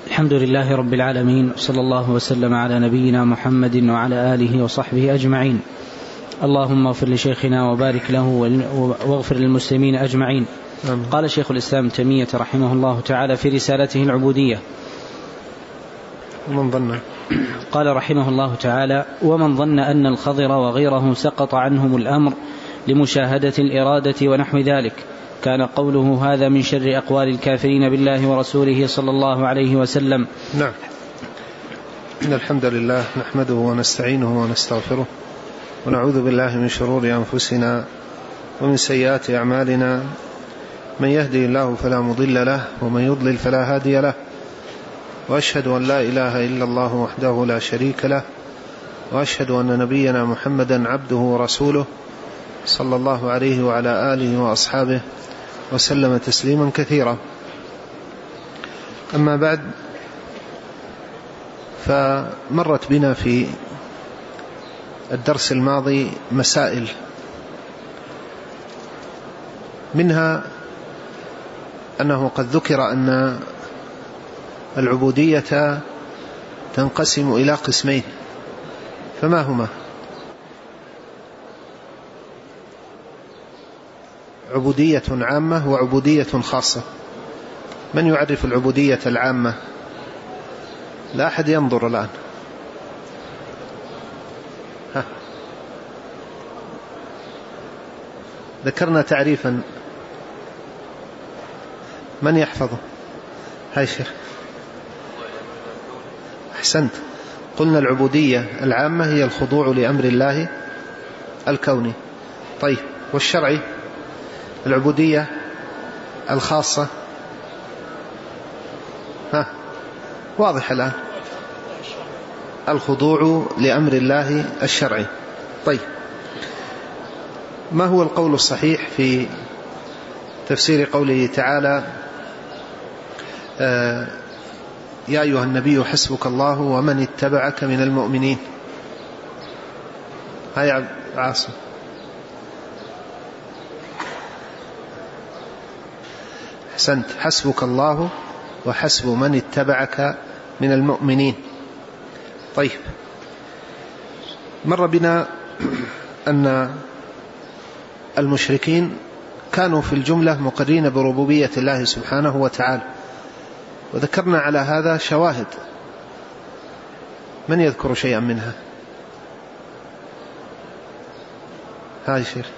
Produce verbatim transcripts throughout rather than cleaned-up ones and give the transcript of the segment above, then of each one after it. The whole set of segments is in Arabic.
الحمد لله رب العالمين، صلى الله وسلم على نبينا محمد وعلى آله وصحبه أجمعين. اللهم اغفر لشيخنا وبارك له واغفر للمسلمين أجمعين. أمين. قال شيخ الإسلام تيمية رحمه الله تعالى في رسالته العبودية: ومن ظن قال رحمه الله تعالى: ومن ظن أن الخضر وغيره سقط عنهم الأمر لمشاهدة الإرادة ونحو ذلك، كان قوله هذا من شر أقوال الكافرين بالله ورسوله صلى الله عليه وسلم. نعم. إن الحمد لله نحمده ونستعينه ونستغفره ونعوذ بالله من شرور أنفسنا ومن سيئات أعمالنا، من يهدي الله فلا مضل له ومن يضلل فلا هادي له، وأشهد أن لا إله إلا الله وحده لا شريك له، وأشهد أن نبينا محمدا عبده ورسوله صلى الله عليه وعلى آله وأصحابه وسلم تسليما كثيرا. أما بعد، فمرت بنا في الدرس الماضي مسائل، منها أنه قد ذكر أن العبودية تنقسم إلى قسمين، فما هما؟ عبودية عامة وعبودية خاصة. من يعرف العبودية العامة؟ لا أحد ينظر الآن. ها. ذكرنا تعريفا، من يحفظه؟ هاي شيخ. أحسنت. قلنا العبودية العامة هي الخضوع لأمر الله الكوني. طيب، والشرعي؟ العبودية الخاصة؟ ها، واضح الآن. الخضوع لأمر الله الشرعي. طيب، ما هو القول الصحيح في تفسير قوله تعالى: آه يا أيها النبي حسبك الله ومن اتبعك من المؤمنين؟ هيا عاصم. أحسنت. حسبك الله وحسب من اتبعك من المؤمنين. طيب، مر بنا أن المشركين كانوا في الجملة مقرين بربوبية الله سبحانه وتعالى، وذكرنا على هذا شواهد. من يذكر شيئا منها؟ هاي شيخ.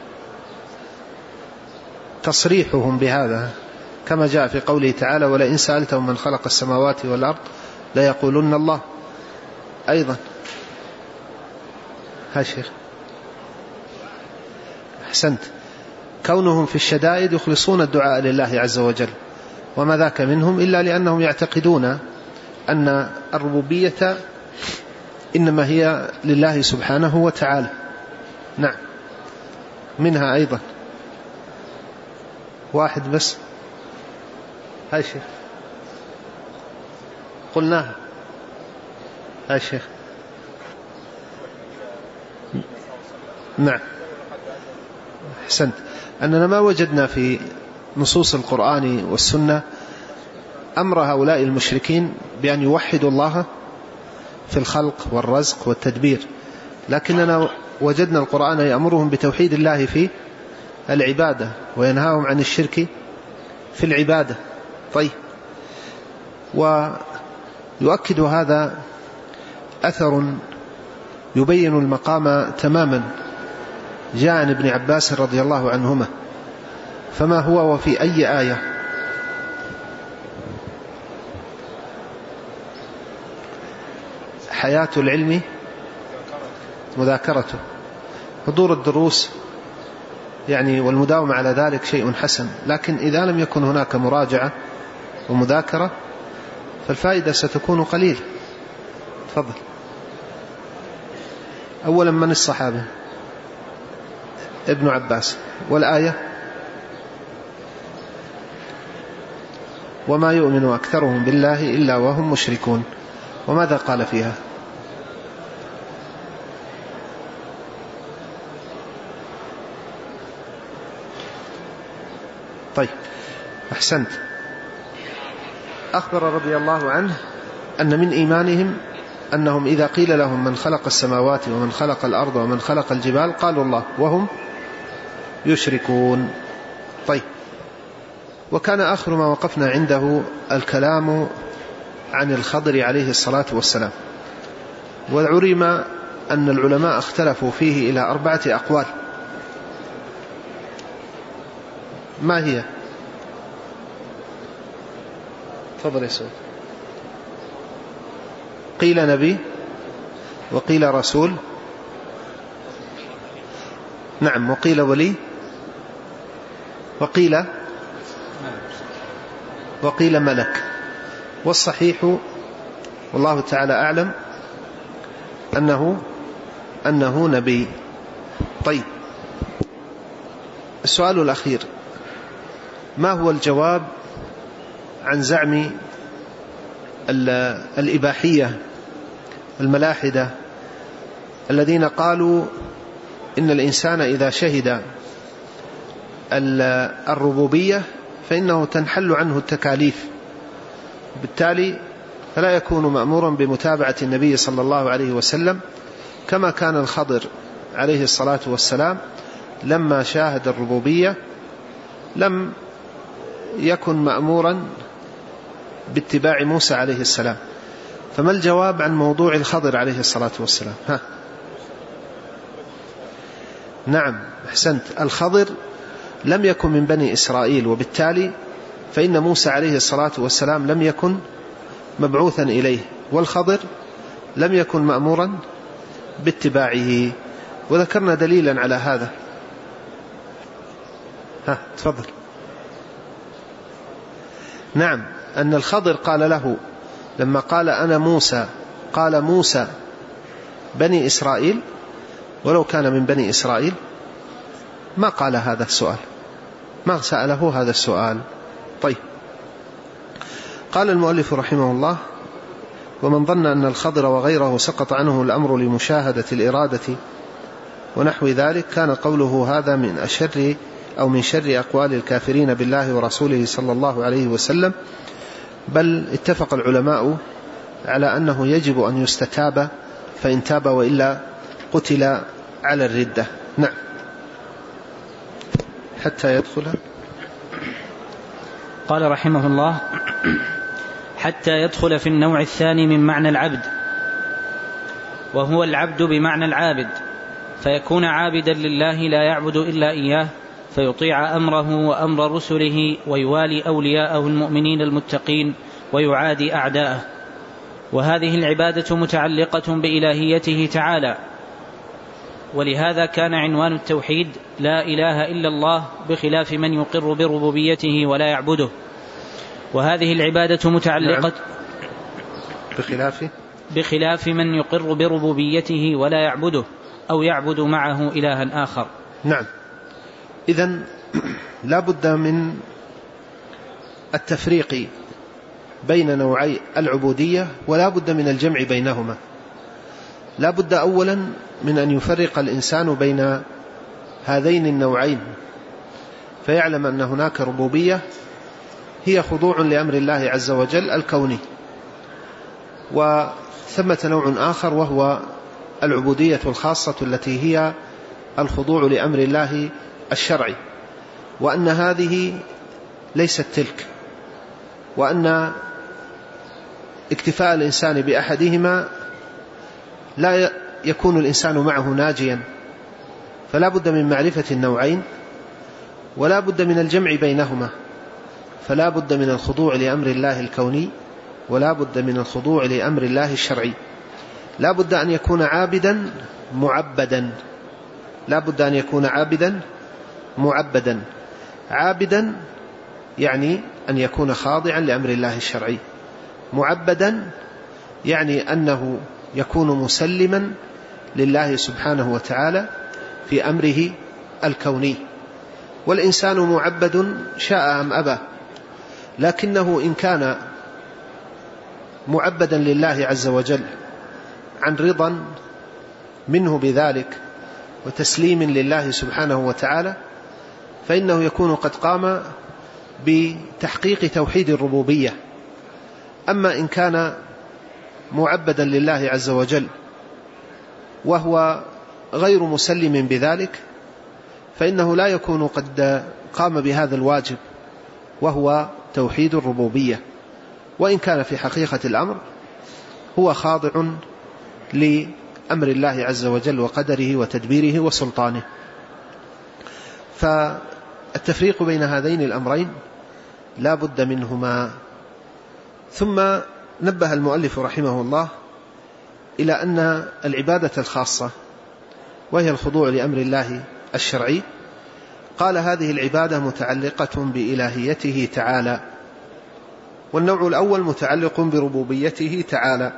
تصريحهم بهذا كما جاء في قوله تعالى: ولئن سألتهم من خلق السماوات والأرض ليقولن الله. أيضا ها شيخ. أحسنت. كونهم في الشدائد يخلصون الدعاء لله عز وجل، وما ذاك منهم إلا لأنهم يعتقدون أن الربوبية إنما هي لله سبحانه وتعالى. نعم. منها أيضا واحد بس. هاي شيخ. قلناها. هاي شيخ. نعم. أحسنت. أننا ما وجدنا في نصوص القرآن والسنة أمر هؤلاء المشركين بأن يوحدوا الله في الخلق والرزق والتدبير، لكننا وجدنا القرآن يأمرهم بتوحيد الله في العبادة وينهاهم عن الشرك في العبادة. طيب، ويؤكد هذا أثر يبين المقام تماما، جاء عن ابن عباس رضي الله عنهما. فما هو وفي أي آية؟ حياة العلم مذاكرته. حضور الدروس يعني والمداومة على ذلك شيء حسن، لكن إذا لم يكن هناك مراجعة ومذاكرة فالفائدة ستكون قليلة. تفضل. أولا، من الصحابة؟ ابن عباس. والآية؟ وما يؤمن أكثرهم بالله إلا وهم مشركون. وماذا قال فيها؟ طيب، أحسنت. أخبر رضي الله عنه أن من إيمانهم أنهم إذا قيل لهم من خلق السماوات ومن خلق الأرض ومن خلق الجبال قالوا الله وهم يشركون. طيب، وكان آخر ما وقفنا عنده الكلام عن الخضر عليه الصلاة والسلام، والعلم أن العلماء اختلفوا فيه إلى أربعة أقوال. ما هي؟ تفضل يا سيد. قيل نبي، وقيل رسول، نعم، وقيل ولي، وقيل وقيل ملك. والصحيح والله تعالى أعلم أنه أنه نبي. طيب، السؤال الأخير: ما هو الجواب عن زعم الإباحية الملاحدة الذين قالوا إن الإنسان إذا شهد الربوبية فإنه تنحل عنه التكاليف، بالتالي فلا يكون مأمورا بمتابعة النبي صلى الله عليه وسلم، كما كان الخضر عليه الصلاة والسلام لما شاهد الربوبية لم يكن مأمورا باتباع موسى عليه السلام. فما الجواب عن موضوع الخضر عليه الصلاة والسلام؟ ها؟ نعم، أحسنت. الخضر لم يكن من بني إسرائيل، وبالتالي فإن موسى عليه الصلاة والسلام لم يكن مبعوثا إليه، والخضر لم يكن مأمورا باتباعه، وذكرنا دليلا على هذا. ها، تفضل. نعم، أن الخضر قال له لما قال أنا موسى، قال موسى بني إسرائيل، ولو كان من بني إسرائيل ما قال هذا السؤال، ما سأله هذا السؤال. طيب، قال المؤلف رحمه الله: ومن ظن أن الخضر وغيره سقط عنه الأمر لمشاهدة الإرادة ونحو ذلك كان قوله هذا من أشر أو من شر أقوال الكافرين بالله ورسوله صلى الله عليه وسلم، بل اتفق العلماء على أنه يجب أن يستتاب، فإن تاب وإلا قتل على الردة. نعم. حتى يدخل. قال رحمه الله: حتى يدخل في النوع الثاني من معنى العبد، وهو العبد بمعنى العابد، فيكون عابدا لله لا يعبد إلا إياه، فيطيع أمره وأمر رسله، ويوالي أولياءه المؤمنين المتقين، ويعادي أعداءه. وهذه العبادة متعلقة بإلهيته تعالى، ولهذا كان عنوان التوحيد لا إله إلا الله، بخلاف من يقر بربوبيته ولا يعبده. وهذه العبادة متعلقة بخلاف بخلاف من يقر بربوبيته ولا يعبده أو يعبد معه إلها آخر. نعم. إذن لا بد من التفريق بين نوعي العبودية، ولا بد من الجمع بينهما. لا بد أولا من أن يفرق الإنسان بين هذين النوعين، فيعلم أن هناك ربوبية هي خضوع لأمر الله عز وجل الكوني، وثمة نوع آخر وهو العبودية الخاصة التي هي الخضوع لأمر الله الشرعي، وأن هذه ليست تلك، وأن اكتفاء الإنسان بأحدهما لا يكون الإنسان معه ناجيا، فلا بد من معرفة النوعين، ولا بد من الجمع بينهما. فلا بد من الخضوع لأمر الله الكوني، ولا بد من الخضوع لأمر الله الشرعي. لا بد أن يكون عابدا معبدا، لا بد أن يكون عابدا معبدا. عابدا يعني أن يكون خاضعا لأمر الله الشرعي، معبدا يعني أنه يكون مسلما لله سبحانه وتعالى في أمره الكوني. والإنسان معبد شاء أم أبى، لكنه إن كان معبدا لله عز وجل عن رضا منه بذلك وتسليم لله سبحانه وتعالى، فإنه يكون قد قام بتحقيق توحيد الربوبية. أما إن كان معبدا لله عز وجل وهو غير مسلم بذلك، فإنه لا يكون قد قام بهذا الواجب وهو توحيد الربوبية، وإن كان في حقيقة الأمر هو خاضع لأمر الله عز وجل وقدره وتدبيره وسلطانه. فالتفريق بين هذين الأمرين لا بد منهما. ثم نبه المؤلف رحمه الله إلى أن العبادة الخاصة وهي الخضوع لأمر الله الشرعي، قال هذه العبادة متعلقة بإلهيته تعالى، والنوع الأول متعلق بربوبيته تعالى،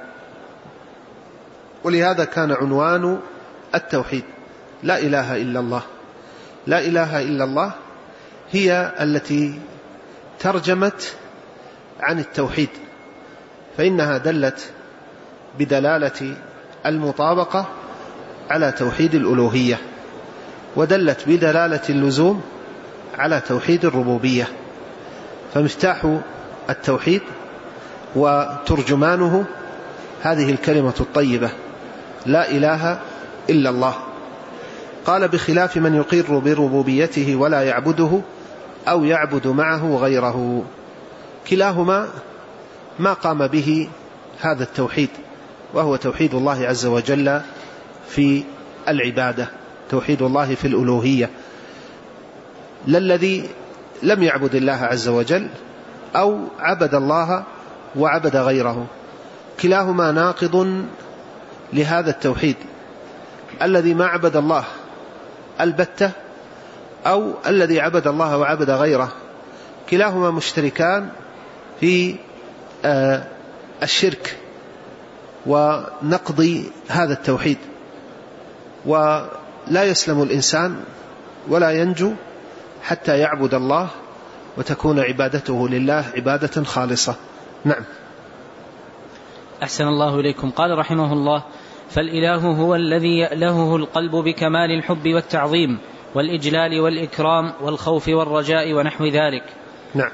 ولهذا كان عنوان التوحيد لا إله إلا الله. لا إله إلا الله هي التي ترجمت عن التوحيد، فإنها دلت بدلالة المطابقة على توحيد الألوهية، ودلت بدلالة اللزوم على توحيد الربوبية. فمفتاح التوحيد وترجمانه هذه الكلمة الطيبة لا إله إلا الله. قال بخلاف من يقر بربوبيته ولا يعبده أو يعبد معه غيره، كلاهما ما قام به هذا التوحيد، وهو توحيد الله عز وجل في العبادة، توحيد الله في الألوهية، لا الذي لم يعبد الله عز وجل أو عبد الله وعبد غيره، كلاهما ناقض لهذا التوحيد، الذي ما عبد الله البتة أو الذي عبد الله وعبد غيره، كلاهما مشتركان في الشرك ونقض هذا التوحيد، ولا يسلم الإنسان ولا ينجو حتى يعبد الله وتكون عبادته لله عبادة خالصة. نعم. أحسن الله إليكم. قال رحمه الله: فالإله هو الذي يألهه القلب بكمال الحب والتعظيم والإجلال والإكرام والخوف والرجاء ونحو ذلك. نعم.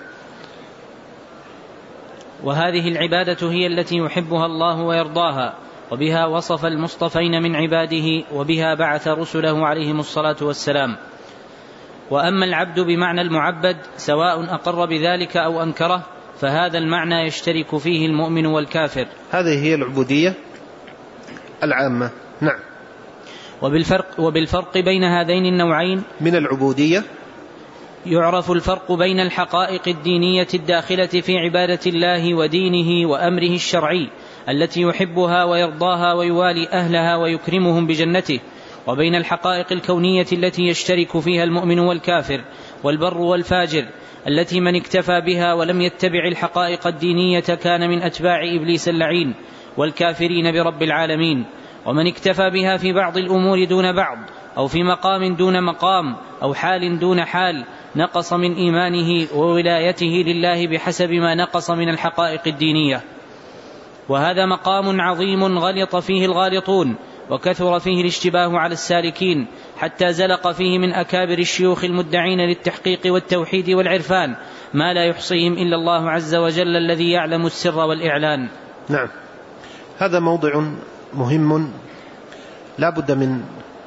وهذه العبادة هي التي يحبها الله ويرضاها، وبها وصف المصطفين من عباده، وبها بعث رسله عليهم الصلاة والسلام. وأما العبد بمعنى المعبد سواء أقر بذلك أو أنكره، فهذا المعنى يشترك فيه المؤمن والكافر. هذه هي العبودية العامة. نعم. وبالفرق, وبالفرق بين هذين النوعين من العبودية يعرف الفرق بين الحقائق الدينية الداخلة في عبادة الله ودينه وأمره الشرعي التي يحبها ويرضاها ويوالي أهلها ويكرمهم بجنته، وبين الحقائق الكونية التي يشترك فيها المؤمن والكافر والبر والفاجر، التي من اكتفى بها ولم يتبع الحقائق الدينية كان من أتباع إبليس اللعين والكافرين برب العالمين، ومن اكتفى بها في بعض الأمور دون بعض أو في مقام دون مقام أو حال دون حال نقص من إيمانه وولايته لله بحسب ما نقص من الحقائق الدينية. وهذا مقام عظيم غلط فيه الغالطون، وكثر فيه الاشتباه على السالكين، حتى زلق فيه من أكابر الشيوخ المدعين للتحقيق والتوحيد والعرفان ما لا يحصيهم إلا الله عز وجل الذي يعلم السر والإعلان. نعم. هذا موضع مهم لا بد من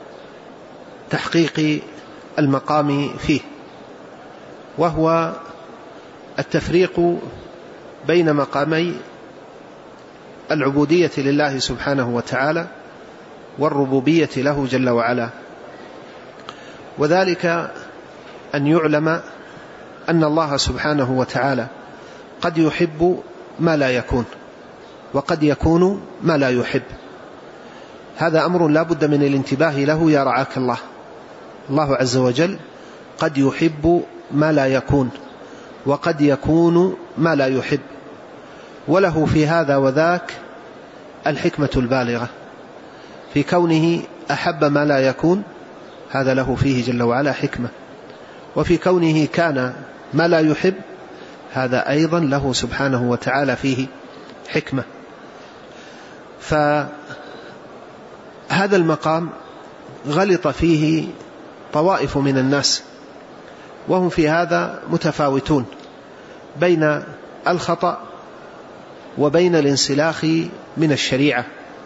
تحقيق المقام فيه، وهو التفريق بين مقامي العبودية لله سبحانه وتعالى والربوبية له جل وعلا، وذلك أن يعلم أن الله سبحانه وتعالى قد يحب ما لا يكون، وقد يكون ما لا يحب. هذا أمر لا بد من الانتباه له يا رعاك الله. الله عز وجل قد يحب ما لا يكون، وقد يكون ما لا يحب، وله في هذا وذاك الحكمة البالغة في كونه أحب ما لا يكون، هذا له فيه جل وعلا حكمة، وفي كونه كان ما لا يحب هذا أيضا له سبحانه وتعالى فيه حكمة. فهذا المقام غلط فيه طوائف من الناس، وهم في هذا متفاوتون بين الخطأ وبين الانسلاخ من الشريعة،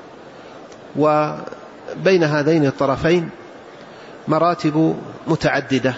وبين هذين الطرفين مراتب متعددة.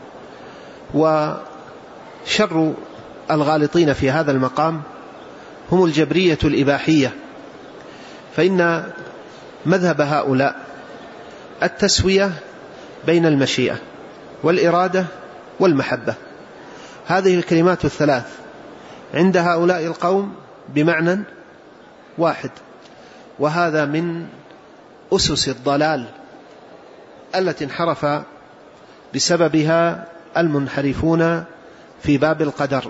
وشر الغالطين في هذا المقام هم الجبرية الإباحية، فإن مذهب هؤلاء التسوية بين المشيئة والإرادة والمحبة. هذه الكلمات الثلاث عند هؤلاء القوم بمعنى واحد، وهذا من أسس الضلال التي انحرف بسببها المنحرفون في باب القدر.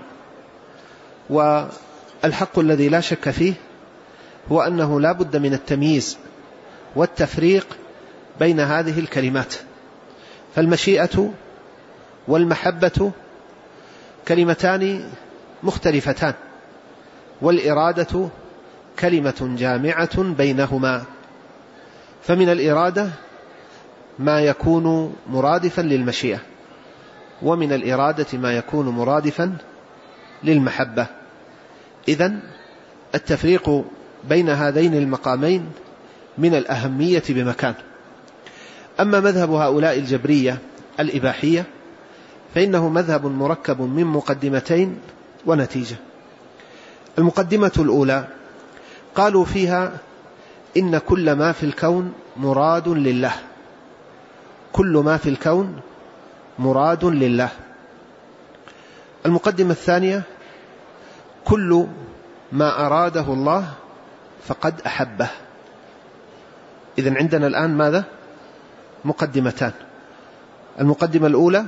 والحق الذي لا شك فيه هو أنه لا بد من التمييز والتفريق بين هذه الكلمات. فالمشيئة والمحبة كلمتان مختلفتان، والإرادة كلمة جامعة بينهما. فمن الإرادة ما يكون مرادفا للمشيئة، ومن الإرادة ما يكون مرادفا للمحبة. إذن التفريق بين هذين المقامين من الأهمية بمكان. أما مذهب هؤلاء الجبرية الإباحية فإنه مذهب مركب من مقدمتين ونتيجة. المقدمة الأولى قالوا فيها إن كل ما في الكون مراد لله، كل ما في الكون مراد لله. المقدمة الثانية كل ما أراده الله فقد أحبه. إذن عندنا الآن ماذا؟ مقدمتان. المقدمة الأولى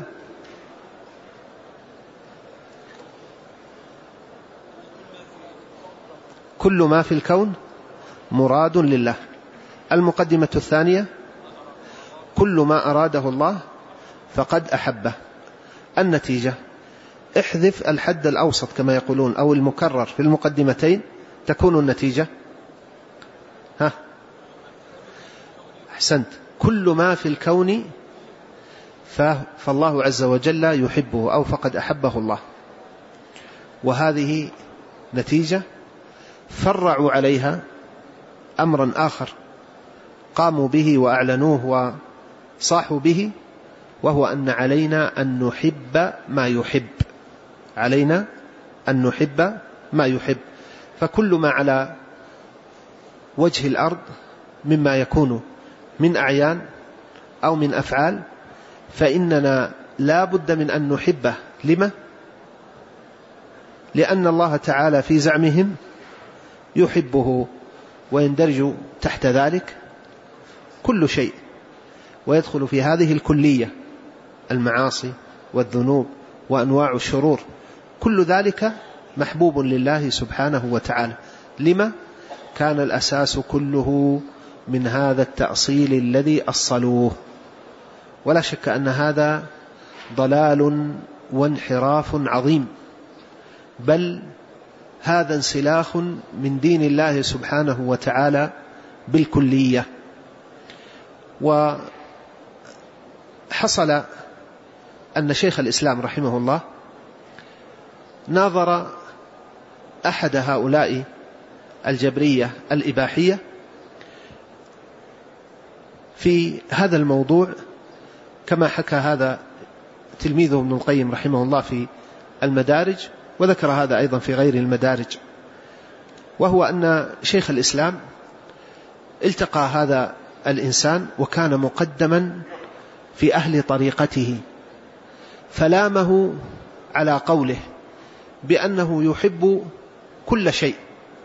كل ما في الكون مراد لله. المقدمة الثانية كل ما أراده الله فقد أحبه. النتيجة احذف الحد الأوسط كما يقولون أو المكرر في المقدمتين، تكون النتيجة ها أحسنت كل ما في الكون فالله عز وجل يحبه أو فقد أحبه الله. وهذه نتيجة فرعوا عليها أمرا آخر قاموا به وأعلنوه وصاحوا به، وهو أن علينا أن نحب ما يحب، علينا أن نحب ما يحب. فكل ما على وجه الأرض مما يكون من أعيان أو من أفعال فإننا لا بد من أن نحبه. لما؟ لأن الله تعالى في زعمهم يحبه، ويندرج تحت ذلك كل شيء، ويدخل في هذه الكلية المعاصي والذنوب وأنواع الشرور، كل ذلك محبوب لله سبحانه وتعالى. لما؟ كان الأساس كله من هذا التأصيل الذي أصلوه. ولا شك أن هذا ضلال وانحراف عظيم، بل هذا انسلاخ من دين الله سبحانه وتعالى بالكلية. وحصل أن شيخ الإسلام رحمه الله ناظر أحد هؤلاء الجبرية الإباحية في هذا الموضوع، كما حكى هذا تلميذه ابن القيم رحمه الله في المدارج، وذكر هذا أيضا في غير المدارج. وهو أن شيخ الإسلام التقى هذا الإنسان وكان مقدما في أهل طريقته، فلامه على قوله بأنه يحب كل شيء.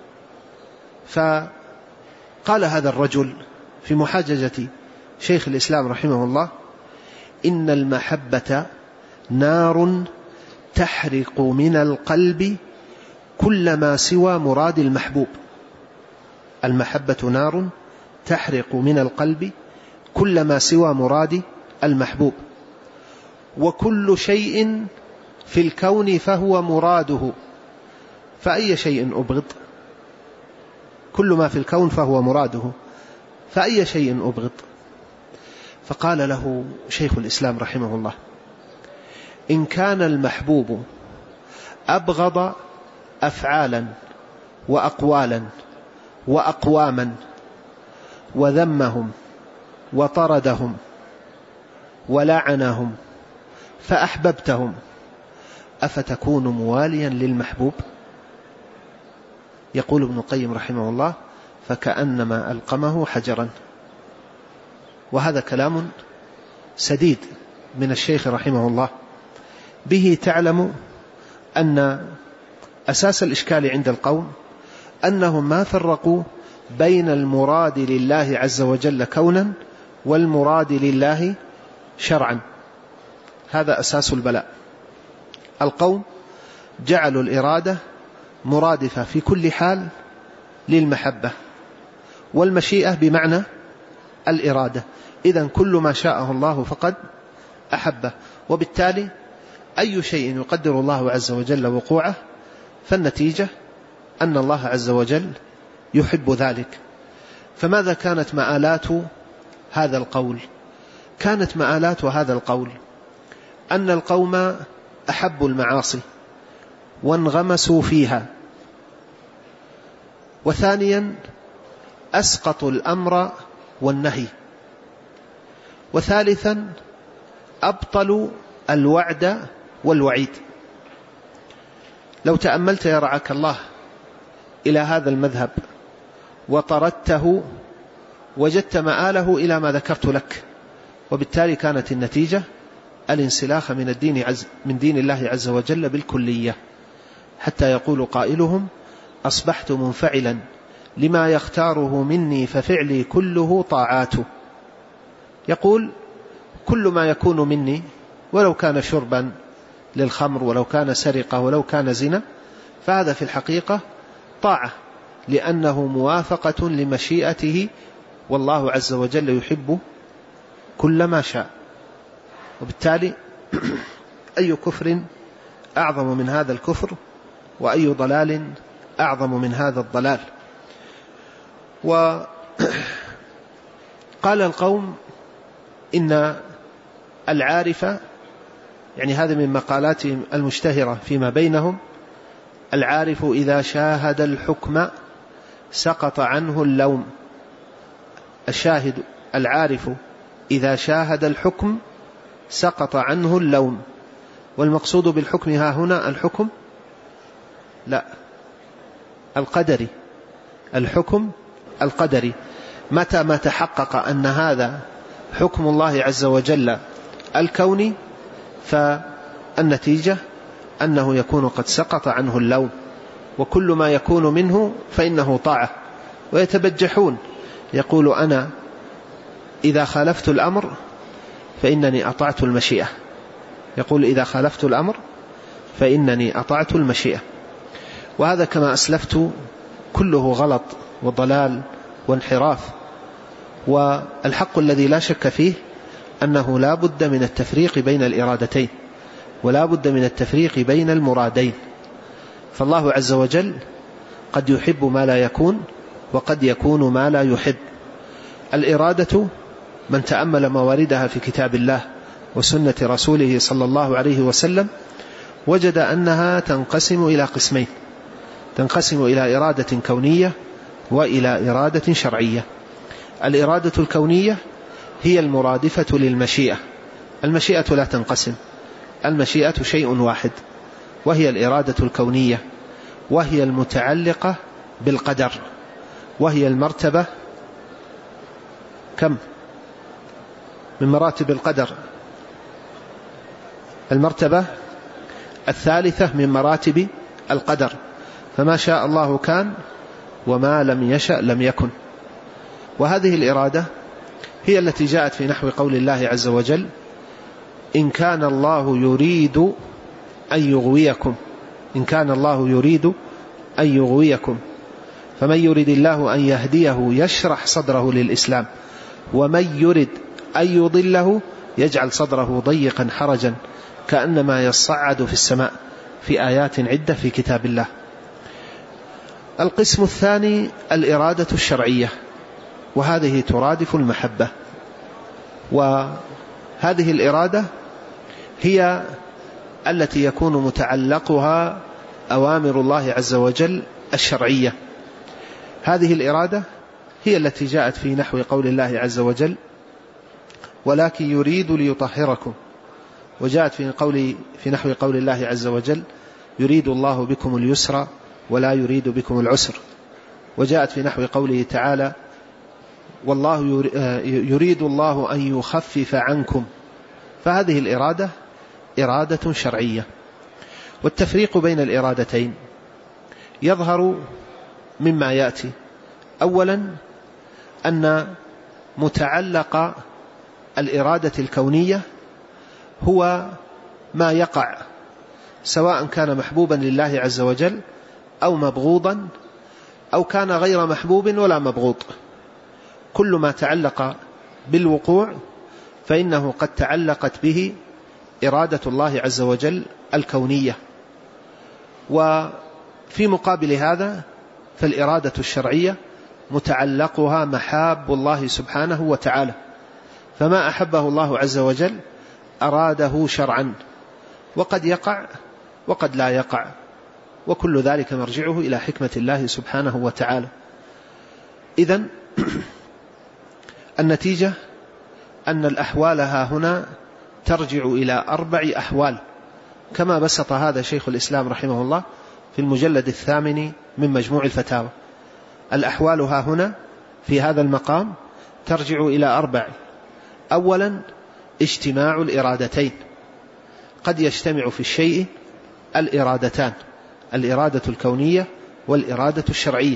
فقال هذا الرجل في محاججة شيخ الإسلام رحمه الله: إن المحبة نار تحرق من القلب كل ما سوى مراد المحبوب. المحبة نار تحرق من القلب كل ما سوى مراد المحبوب، وكل شيء في الكون فهو مراده، فأي شيء أبغض؟ كل ما في الكون فهو مراده، فأي شيء أبغض؟ فقال له شيخ الإسلام رحمه الله: إن كان المحبوب أبغض أفعالا وأقوالا وأقواما وذمهم وطردهم ولعنهم فأحببتهم أفتكون مواليا للمحبوب؟ يقول ابن القيم رحمه الله: فكأنما ألقمه حجرا. وهذا كلام سديد من الشيخ رحمه الله، به تعلم أن أساس الإشكال عند القوم أنهم ما فرقوا بين المراد لله عز وجل كونا والمراد لله شرعا. هذا أساس البلاء. القوم جعلوا الإرادة مرادفة في كل حال للمحبة، والمشيئة بمعنى الإرادة. إذن كل ما شاءه الله فقد أحبه، وبالتالي أي شيء يقدر الله عز وجل وقوعه فالنتيجة أن الله عز وجل يحب ذلك. فماذا كانت مآلات هذا القول؟ كانت مآلات هذا القول أن القوم أحبوا المعاصي وانغمسوا فيها، وثانيا أسقطوا الأمر والنهي، وثالثا أبطلوا الوعد والوعيد. لو تأملت يا رعاك الله إلى هذا المذهب وطردته وجدت مآله إلى ما ذكرت لك، وبالتالي كانت النتيجة الانسلاخ من الدين عز من دين الله عز وجل بالكلية، حتى يقول قائلهم: أصبحت منفعلا لما يختاره مني ففعلي كله طاعاته. يقول: كل ما يكون مني ولو كان شربا للخمر ولو كان سرقة ولو كان زنا فهذا في الحقيقة طاعة، لأنه موافقة لمشيئته، والله عز وجل يحب كل ما شاء. وبالتالي أي كفر أعظم من هذا الكفر، وأي ضلال أعظم من هذا الضلال. وقال القوم إن العارف، يعني هذا من مقالاتهم المشتهرة فيما بينهم: العارف إذا شاهد الحكم سقط عنه اللوم. الشاهد العارف إذا شاهد الحكم سقط عنه اللوم. والمقصود بالحكم ها هنا الحكم لا القدري، الحكم القدري. متى ما تحقق أن هذا حكم الله عز وجل الكوني فالنتيجة أنه يكون قد سقط عنه اللوم، وكل ما يكون منه فإنه طاعة. ويتبجحون، يقول: أنا إذا خالفت الأمر فإنني أطعت المشيئة. يقول: إذا خالفت الأمر فإنني أطعت المشيئة. وهذا كما أسلفت كله غلط وضلال وانحراف. والحق الذي لا شك فيه أنه لا بد من التفريق بين الإرادتين، ولا بد من التفريق بين المرادين. فالله عز وجل قد يحب ما لا يكون، وقد يكون ما لا يحب. الإرادة من تأمل مواردها في كتاب الله وسنة رسوله صلى الله عليه وسلم وجد أنها تنقسم إلى قسمين: تنقسم إلى إرادة كونية وإلى إرادة شرعية. الإرادة الكونية هي المرادفة للمشيئة. المشيئة لا تنقسم، المشيئة شيء واحد، وهي الإرادة الكونية، وهي المتعلقة بالقدر، وهي المرتبة كم من مراتب القدر؟ المرتبة الثالثة من مراتب القدر. فما شاء الله كان، وما لم يشأ لم يكن. وهذه الإرادة هي التي جاءت في نحو قول الله عز وجل: إن كان الله يريد أن يغويكم إن كان الله يريد أن يغويكم فمن يريد الله أن يهديه يشرح صدره للإسلام، ومن يريد أن يضله يجعل صدره ضيقا حرجا كأنما يصعد في السماء، في آيات عدة في كتاب الله. القسم الثاني الإرادة الشرعية، وهذه ترادف المحبة. وهذه الإرادة هي التي يكون متعلقها أوامر الله عز وجل الشرعية. هذه الإرادة هي التي جاءت في نحو قول الله عز وجل ولكن يريد ليطهركم، وجاءت في, قول في نحو قول الله عز وجل يريد الله بكم اليسر ولا يريد بكم العسر، وجاءت في نحو قوله تعالى والله يريد الله أن يخفف عنكم. فهذه الإرادة إرادة شرعية. والتفريق بين الإرادتين يظهر مما يأتي. أولا أن متعلق الإرادة الكونية هو ما يقع، سواء كان محبوبا لله عز وجل أو مبغوضا أو كان غير محبوب ولا مبغوض. كل ما تعلق بالوقوع فإنه قد تعلقت به إرادة الله عز وجل الكونية. وفي مقابل هذا فالإرادة الشرعية متعلقها محاب الله سبحانه وتعالى، فما أحبه الله عز وجل أراده شرعا، وقد يقع وقد لا يقع، وكل ذلك مرجعه إلى حكمة الله سبحانه وتعالى. إذن النتيجة أن الأحوال ها هنا ترجع إلى أربع أحوال، كما بسط هذا شيخ الإسلام رحمه الله في المجلد الثامن من مجموع الفتاوى. الأحوال ها هنا في هذا المقام ترجع إلى أربع. أولا اجتماع الإرادتين، قد يجتمع في الشيء الإرادتان، الإرادة الكونية والإرادة الشرعية،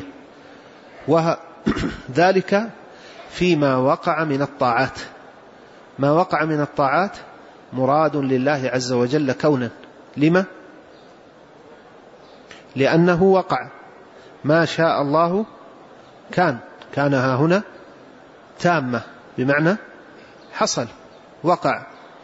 وذلك فيما وقع من الطاعات. ما وقع من الطاعات مراد لله عز وجل كونا. لما؟ لأنه وقع. ما شاء الله كان، كان ها هنا تامة بمعنى حصل، وقع.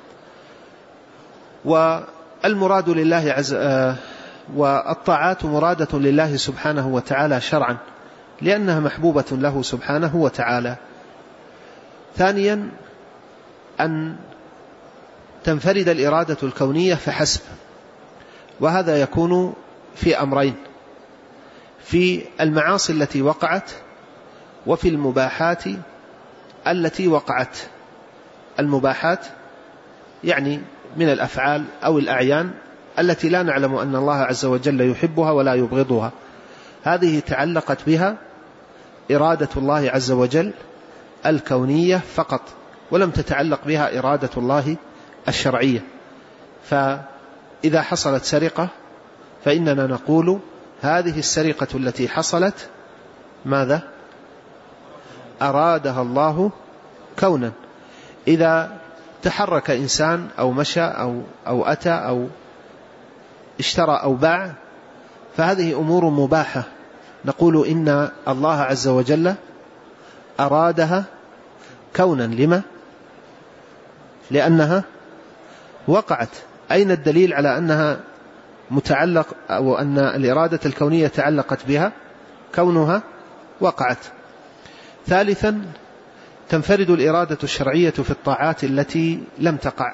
والمراد لله عز آه والطاعات مرادة لله سبحانه وتعالى شرعا، لأنها محبوبة له سبحانه وتعالى. ثانيا أن تنفرد الإرادة الكونية فحسب، وهذا يكون في أمرين: في المعاصي التي وقعت وفي المباحات التي وقعت. المباحات يعني من الأفعال أو الأعيان التي لا نعلم أن الله عز وجل يحبها ولا يبغضها، هذه تعلقت بها إرادة الله عز وجل الكونية فقط، ولم تتعلق بها إرادة الله الشرعية. فإذا حصلت سرقة فإننا نقول هذه السرقة التي حصلت ماذا؟ أرادها الله كونا. إذا تحرك إنسان أو مشى أو, أو أتى أو اشترى أو باع فهذه أمور مباحة، نقول إن الله عز وجل أرادها كونا. لما؟ لأنها وقعت. أين الدليل على أنها متعلق أو أن الإرادة الكونية تعلقت بها؟ كونها وقعت. ثالثا تنفرد الإرادة الشرعية في الطاعات التي لم تقع.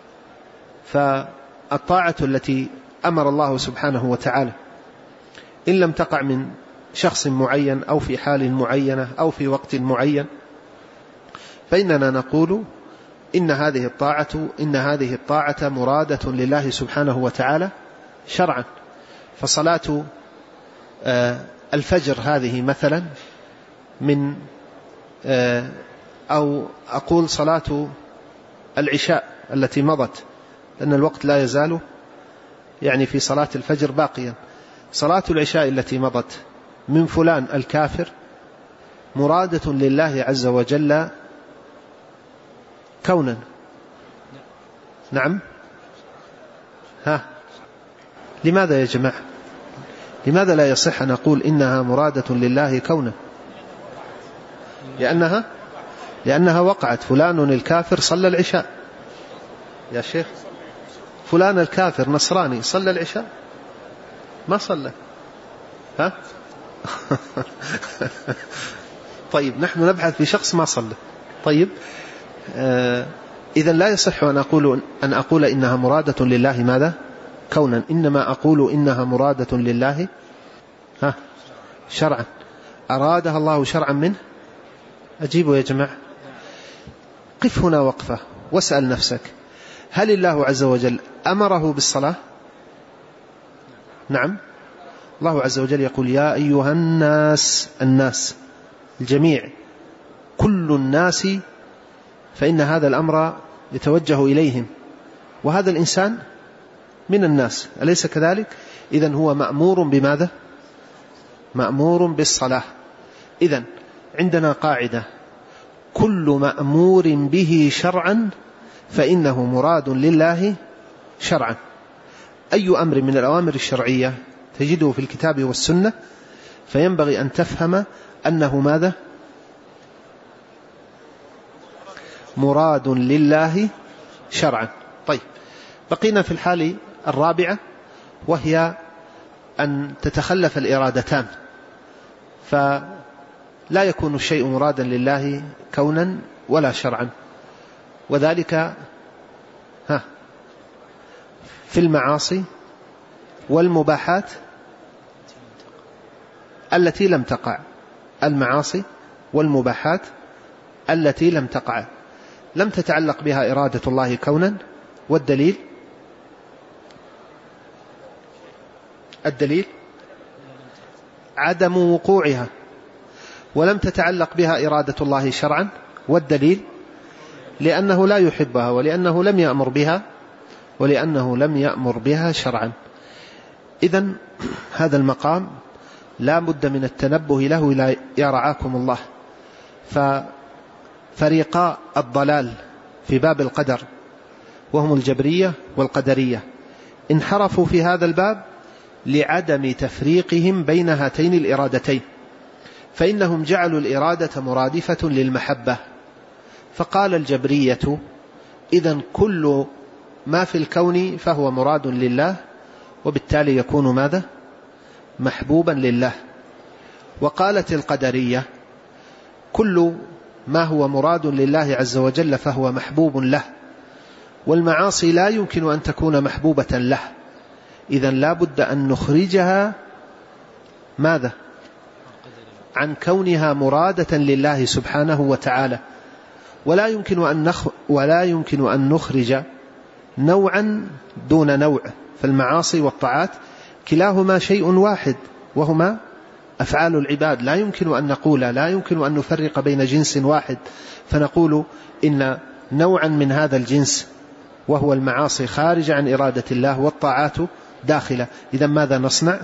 فالطاعة التي أمر الله سبحانه وتعالى إن لم تقع من شخص معين أو في حال معينة أو في وقت معين فإننا نقول إن هذه الطاعة إن هذه الطاعة مرادة لله سبحانه وتعالى شرعا. فصلاة الفجر هذه مثلا من أو أقول صلاة العشاء التي مضت، لأن الوقت لا يزال يعني في صلاة الفجر باقيا. صلاة العشاء التي مضت من فلان الكافر مرادة لله عز وجل كونا. نعم. ها لماذا يا جماعة؟ لماذا لا يصح أن نقول إنها مرادة لله كونا؟ لأنها لأنها وقعت. فلان الكافر صلى العشاء يا شيخ، فلان الكافر نصراني صلى العشاء؟ ما صلى. ها طيب نحن نبحث في شخص ما صلى. طيب آه إذن لا يصح أن أقول, أن أقول إنها مرادة لله ماذا؟ كونا. إنما أقول إنها مرادة لله ها شرعا، أرادها الله شرعا منه؟ أجيبوا يا جماعة. قف هنا وقفة واسأل نفسك، هل الله عز وجل أمره بالصلاة؟ نعم. الله عز وجل يقول يا أيها الناس، الناس الجميع، كل الناس، فإن هذا الأمر يتوجه إليهم، وهذا الإنسان من الناس، أليس كذلك؟ إذن هو مأمور بماذا؟ مأمور بالصلاة. إذن عندنا قاعدة: كل مأمور به شرعا فإنه مراد لله شرعا. أي أمر من الأوامر الشرعية تجده في الكتاب والسنة، فينبغي أن تفهم أنه ماذا؟ مراد لله شرعا. طيب، بقينا في الحالة الرابعة، وهي أن تتخلف الإرادتان، فلا يكون الشيء مرادا لله كونا ولا شرعا، وذلك ها في المعاصي والمباحات التي لم تقع. المعاصي والمباحات التي لم تقع لم تتعلق بها إرادة الله كونا، والدليل الدليل عدم وقوعها، ولم تتعلق بها إرادة الله شرعا، والدليل لأنه لا يحبها، ولأنه لم يأمر بها، ولأنه لم يأمر بها شرعا. إذن هذا المقام لا بد من التنبه له إلى يا رعاكم الله. ففريقاء الضلال في باب القدر وهم الجبرية والقدرية انحرفوا في هذا الباب لعدم تفريقهم بين هاتين الإرادتين، فإنهم جعلوا الإرادة مرادفة للمحبة، فقال الجبرية إذن كل ما في الكون فهو مراد لله، وبالتالي يكون ماذا؟ محبوبا لله. وقالت القدرية كل ما هو مراد لله عز وجل فهو محبوب له، والمعاصي لا يمكن أن تكون محبوبة له، إذن لا بد أن نخرجها ماذا؟ عن كونها مرادة لله سبحانه وتعالى، ولا يمكن أن نخ... ولا يمكن أن نخرج نوعا دون نوع، فالمعاصي والطاعات كلاهما شيء واحد، وهما أفعال العباد. لا يمكن أن نقول لا يمكن أن نفرق بين جنس واحد فنقول إن نوعا من هذا الجنس وهو المعاصي خارج عن إرادة الله والطاعات داخلة. إذا ماذا نصنع؟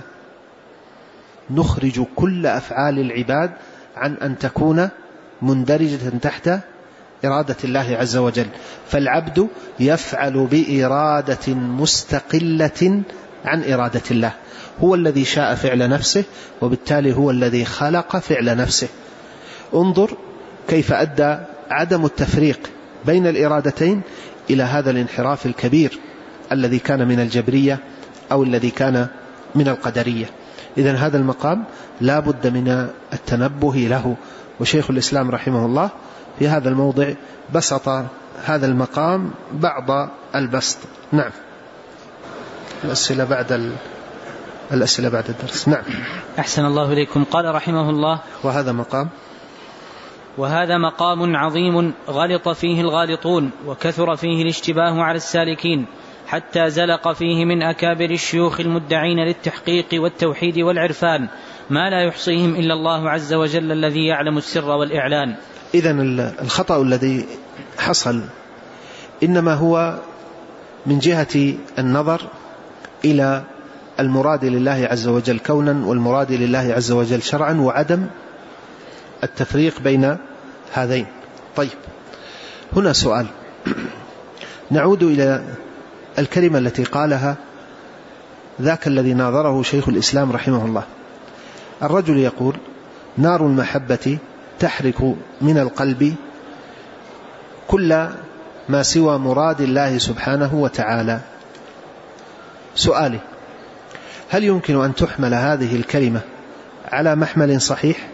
نخرج كل أفعال العباد عن أن تكون مندرجة تحت إرادة الله عز وجل، فالعبد يفعل بإرادة مستقلة عن إرادة الله، هو الذي شاء فعل نفسه، وبالتالي هو الذي خلق فعل نفسه. انظر كيف أدى عدم التفريق بين الإرادتين إلى هذا الانحراف الكبير الذي كان من الجبرية أو الذي كان من القدرية. إذن هذا المقام لا بد من التنبه له، وشيخ الإسلام رحمه الله في هذا الموضع بسط هذا المقام بعض البسط. نعم. الأسئلة بعد ال... الأسئلة بعد الدرس. نعم. أحسن الله إليكم. قال رحمه الله: وهذا مقام وهذا مقام عظيم غلط فيه الغالطون، وكثر فيه الاشتباه على السالكين، حتى زلق فيه من أكابر الشيوخ المدعين للتحقيق والتوحيد والعرفان ما لا يحصيهم إلا الله عز وجل الذي يعلم السر والإعلان. إذن الخطأ الذي حصل إنما هو من جهة النظر إلى المراد لله عز وجل كونا والمراد لله عز وجل شرعا، وعدم التفريق بين هذين. طيب، هنا سؤال، نعود إلى الكلمة التي قالها ذاك الذي ناظره شيخ الإسلام رحمه الله. الرجل يقول: نار المحبة تحرق من القلب كل ما سوى مراد الله سبحانه وتعالى. سؤالي: هل يمكن أن تحمل هذه الكلمة على محمل صحيح؟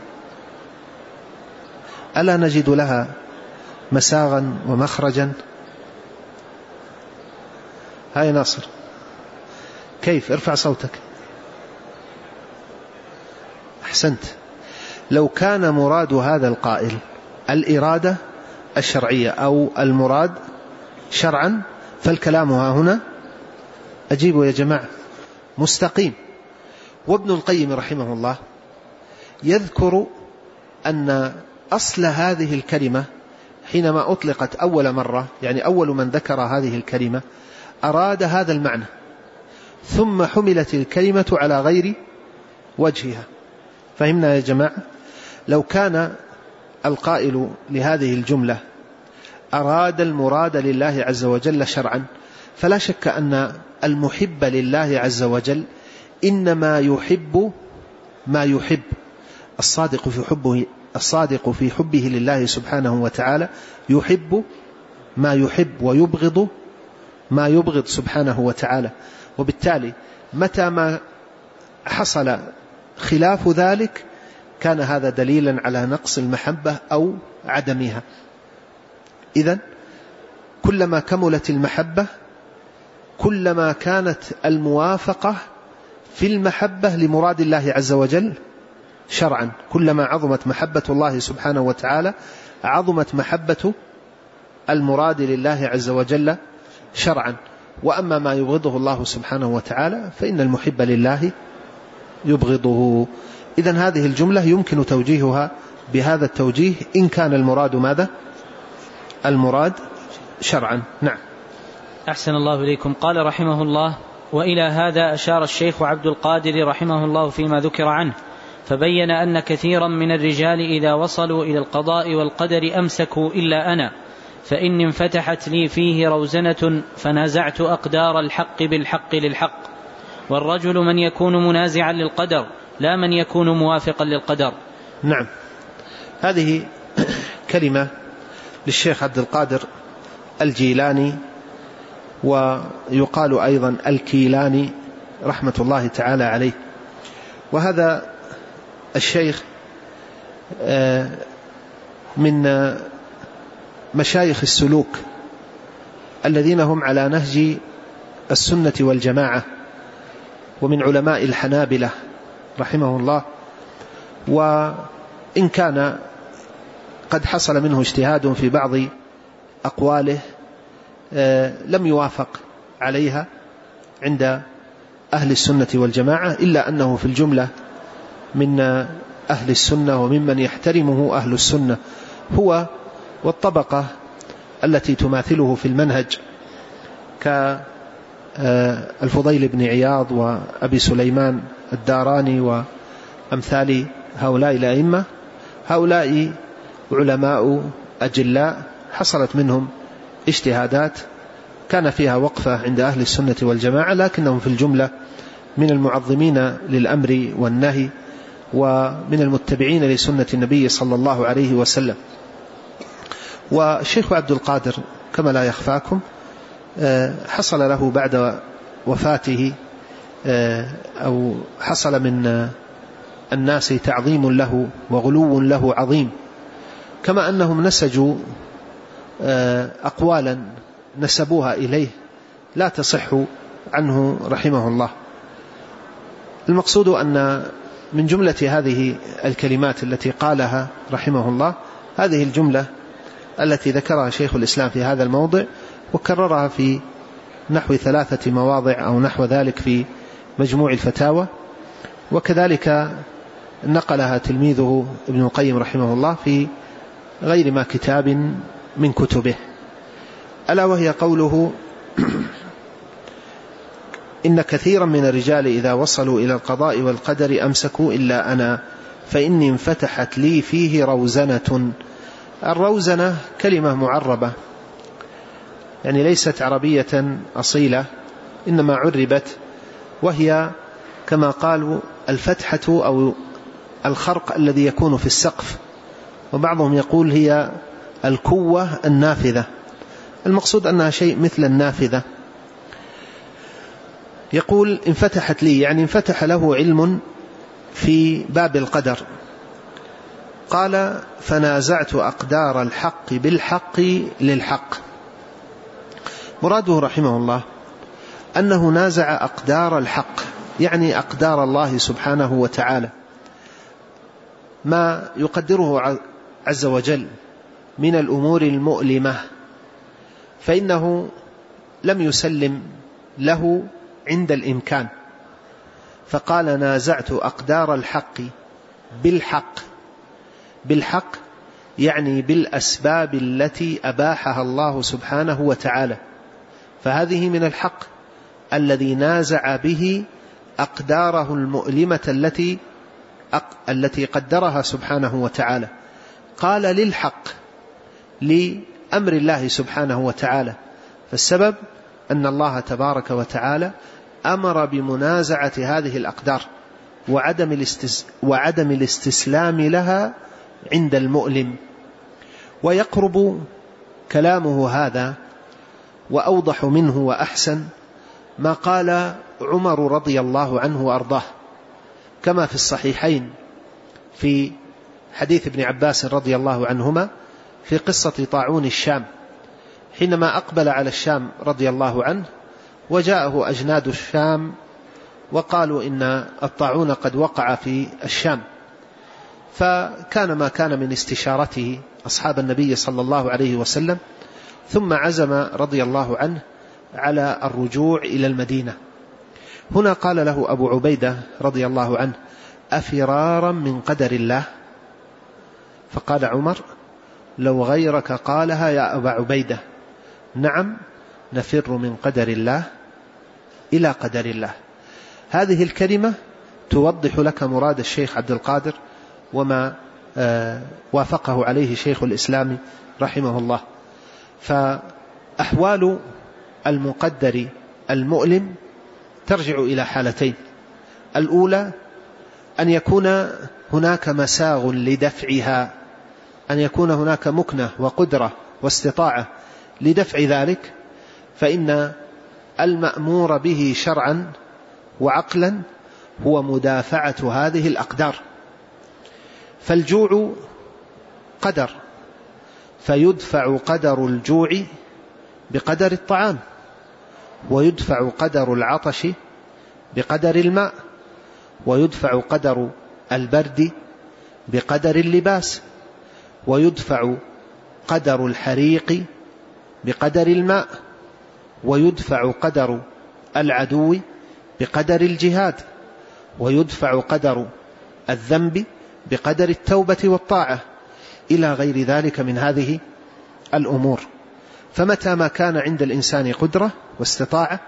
ألا نجد لها مساغا ومخرجا؟ هاي ناصر، كيف؟ ارفع صوتك. أحسنت. لو كان مراد هذا القائل الإرادة الشرعية أو المراد شرعا فالكلام ها هنا أجيبوا يا جماعة مستقيم. وابن القيم رحمه الله يذكر أن أصل هذه الكلمة حينما أطلقت أول مرة، يعني أول من ذكر هذه الكلمة أراد هذا المعنى، ثم حملت الكلمة على غير وجهها. فهمنا يا جماعة؟ لو كان القائل لهذه الجملة أراد المراد لله عز وجل شرعا، فلا شك أن المحب لله عز وجل إنما يحب ما يحب. الصادق في حبه الصادق في حبه لله سبحانه وتعالى يحب ما يحب ويبغض ما يبغض سبحانه وتعالى. وبالتالي متى ما حصل خلاف ذلك كان هذا دليلا على نقص المحبة أو عدمها. إذن كلما كملت المحبة كلما كانت الموافقة في المحبة لمراد الله عز وجل شرعا. كلما عظمت محبة الله سبحانه وتعالى عظمت محبة المراد لله عز وجل شرعا. وأما ما يبغضه الله سبحانه وتعالى فإن المحب لله يبغضه. إذن هذه الجملة يمكن توجيهها بهذا التوجيه إن كان المراد ماذا؟ المراد شرعا. نعم. أحسن الله إليكم. قال رحمه الله: وإلى هذا أشار الشيخ عبد القادر رحمه الله فيما ذكر عنه، فبين أن كثيرا من الرجال إذا وصلوا إلى القضاء والقدر أمسكوا إلا أنا، فإني انفتحت لي فيه روزنة فنازعت أقدار الحق بالحق للحق. والرجل من يكون منازعا للقدر لا من يكون موافقا للقدر. نعم. هذه كلمة للشيخ عبد القادر الجيلاني، ويقال أيضا الكيلاني رحمة الله تعالى عليه. وهذا الشيخ من مشايخ السلوك الذين هم على نهج السنة والجماعة، ومن علماء الحنابلة رحمه الله. وإن كان قد حصل منه اجتهاد في بعض أقواله لم يوافق عليها عند أهل السنة والجماعة، إلا أنه في الجملة من أهل السنة وممن يحترمه أهل السنة، هو والطبقة التي تماثله في المنهج كالفضيل بن عياض وأبي سليمان الداراني وأمثال هؤلاء الأئمة. هؤلاء علماء أجلاء حصلت منهم اجتهادات كان فيها وقفة عند أهل السنة والجماعة، لكنهم في الجملة من المعظمين للأمر والنهي ومن المتبعين لسنة النبي صلى الله عليه وسلم. والشيخ عبد القادر كما لا يخفاكم حصل له بعد وفاته أو حصل من الناس تعظيم له وغلو له عظيم، كما أنهم نسجوا أقوالا نسبوها إليه لا تصح عنه رحمه الله. المقصود أن من جملة هذه الكلمات التي قالها رحمه الله هذه الجملة التي ذكرها شيخ الإسلام في هذا الموضع، وكررها في نحو ثلاثة مواضع أو نحو ذلك في مجموع الفتاوى، وكذلك نقلها تلميذه ابن القيم رحمه الله في غير ما كتاب من كتبه، ألا وهي قوله: إن كثيرا من الرجال إذا وصلوا إلى القضاء والقدر أمسكوا إلا أنا، فإني انفتحت لي فيه روزنة. الروزنة كلمة معربة، يعني ليست عربية أصيلة، إنما عربت، وهي كما قالوا الفتحة أو الخرق الذي يكون في السقف، وبعضهم يقول هي الكوة النافذة. المقصود أنها شيء مثل النافذة. يقول انفتحت لي، يعني انفتح له علم في باب القدر. قال: فنازعت أقدار الحق بالحق للحق. مراده رحمه الله أنه نازع أقدار الحق، يعني أقدار الله سبحانه وتعالى ما يقدره عز وجل من الأمور المؤلمة فإنه لم يسلم له عند الإمكان، فقال نازعت أقدار الحق بالحق. بالحق يعني بالأسباب التي أباحها الله سبحانه وتعالى، فهذه من الحق الذي نازع به أقداره المؤلمة التي التي قدرها سبحانه وتعالى. قال للحق لأمر الله سبحانه وتعالى، فالسبب أن الله تبارك وتعالى أمر بمنازعة هذه الأقدار وعدم الاستس وعدم الاستسلام لها عند المؤلم. ويقرب كلامه هذا وأوضح منه وأحسن ما قال عمر رضي الله عنه وأرضاه، كما في الصحيحين في حديث ابن عباس رضي الله عنهما في قصة طاعون الشام، حينما أقبل على الشام رضي الله عنه وجاءه أجناد الشام وقالوا إن الطاعون قد وقع في الشام، فكان ما كان من استشارته أصحاب النبي صلى الله عليه وسلم، ثم عزم رضي الله عنه على الرجوع إلى المدينة. هنا قال له أبو عبيدة رضي الله عنه أفرارا من قدر الله؟ فقال عمر لو غيرك قالها يا أبا عبيدة نعم نفر من قدر الله إلى قدر الله. هذه الكلمة توضح لك مراد الشيخ عبد القادر وما وافقه عليه شيخ الإسلام رحمه الله. فأحوال المقدر المؤلم ترجع إلى حالتين: الأولى أن يكون هناك مساغ لدفعها، أن يكون هناك مكنة وقدرة واستطاعة لدفع ذلك، فإن المأمور به شرعا وعقلا هو مدافعة هذه الأقدار. فالجوع قدر، فيدفع قدر الجوع بقدر الطعام، ويدفع قدر العطش بقدر الماء، ويدفع قدر البرد بقدر اللباس، ويدفع قدر الحريق بقدر الماء، ويدفع قدر العدو بقدر الجهاد، ويدفع قدر الذنب بقدر التوبة والطاعة، إلى غير ذلك من هذه الأمور. فمتى ما كان عند الإنسان قدرة واستطاعة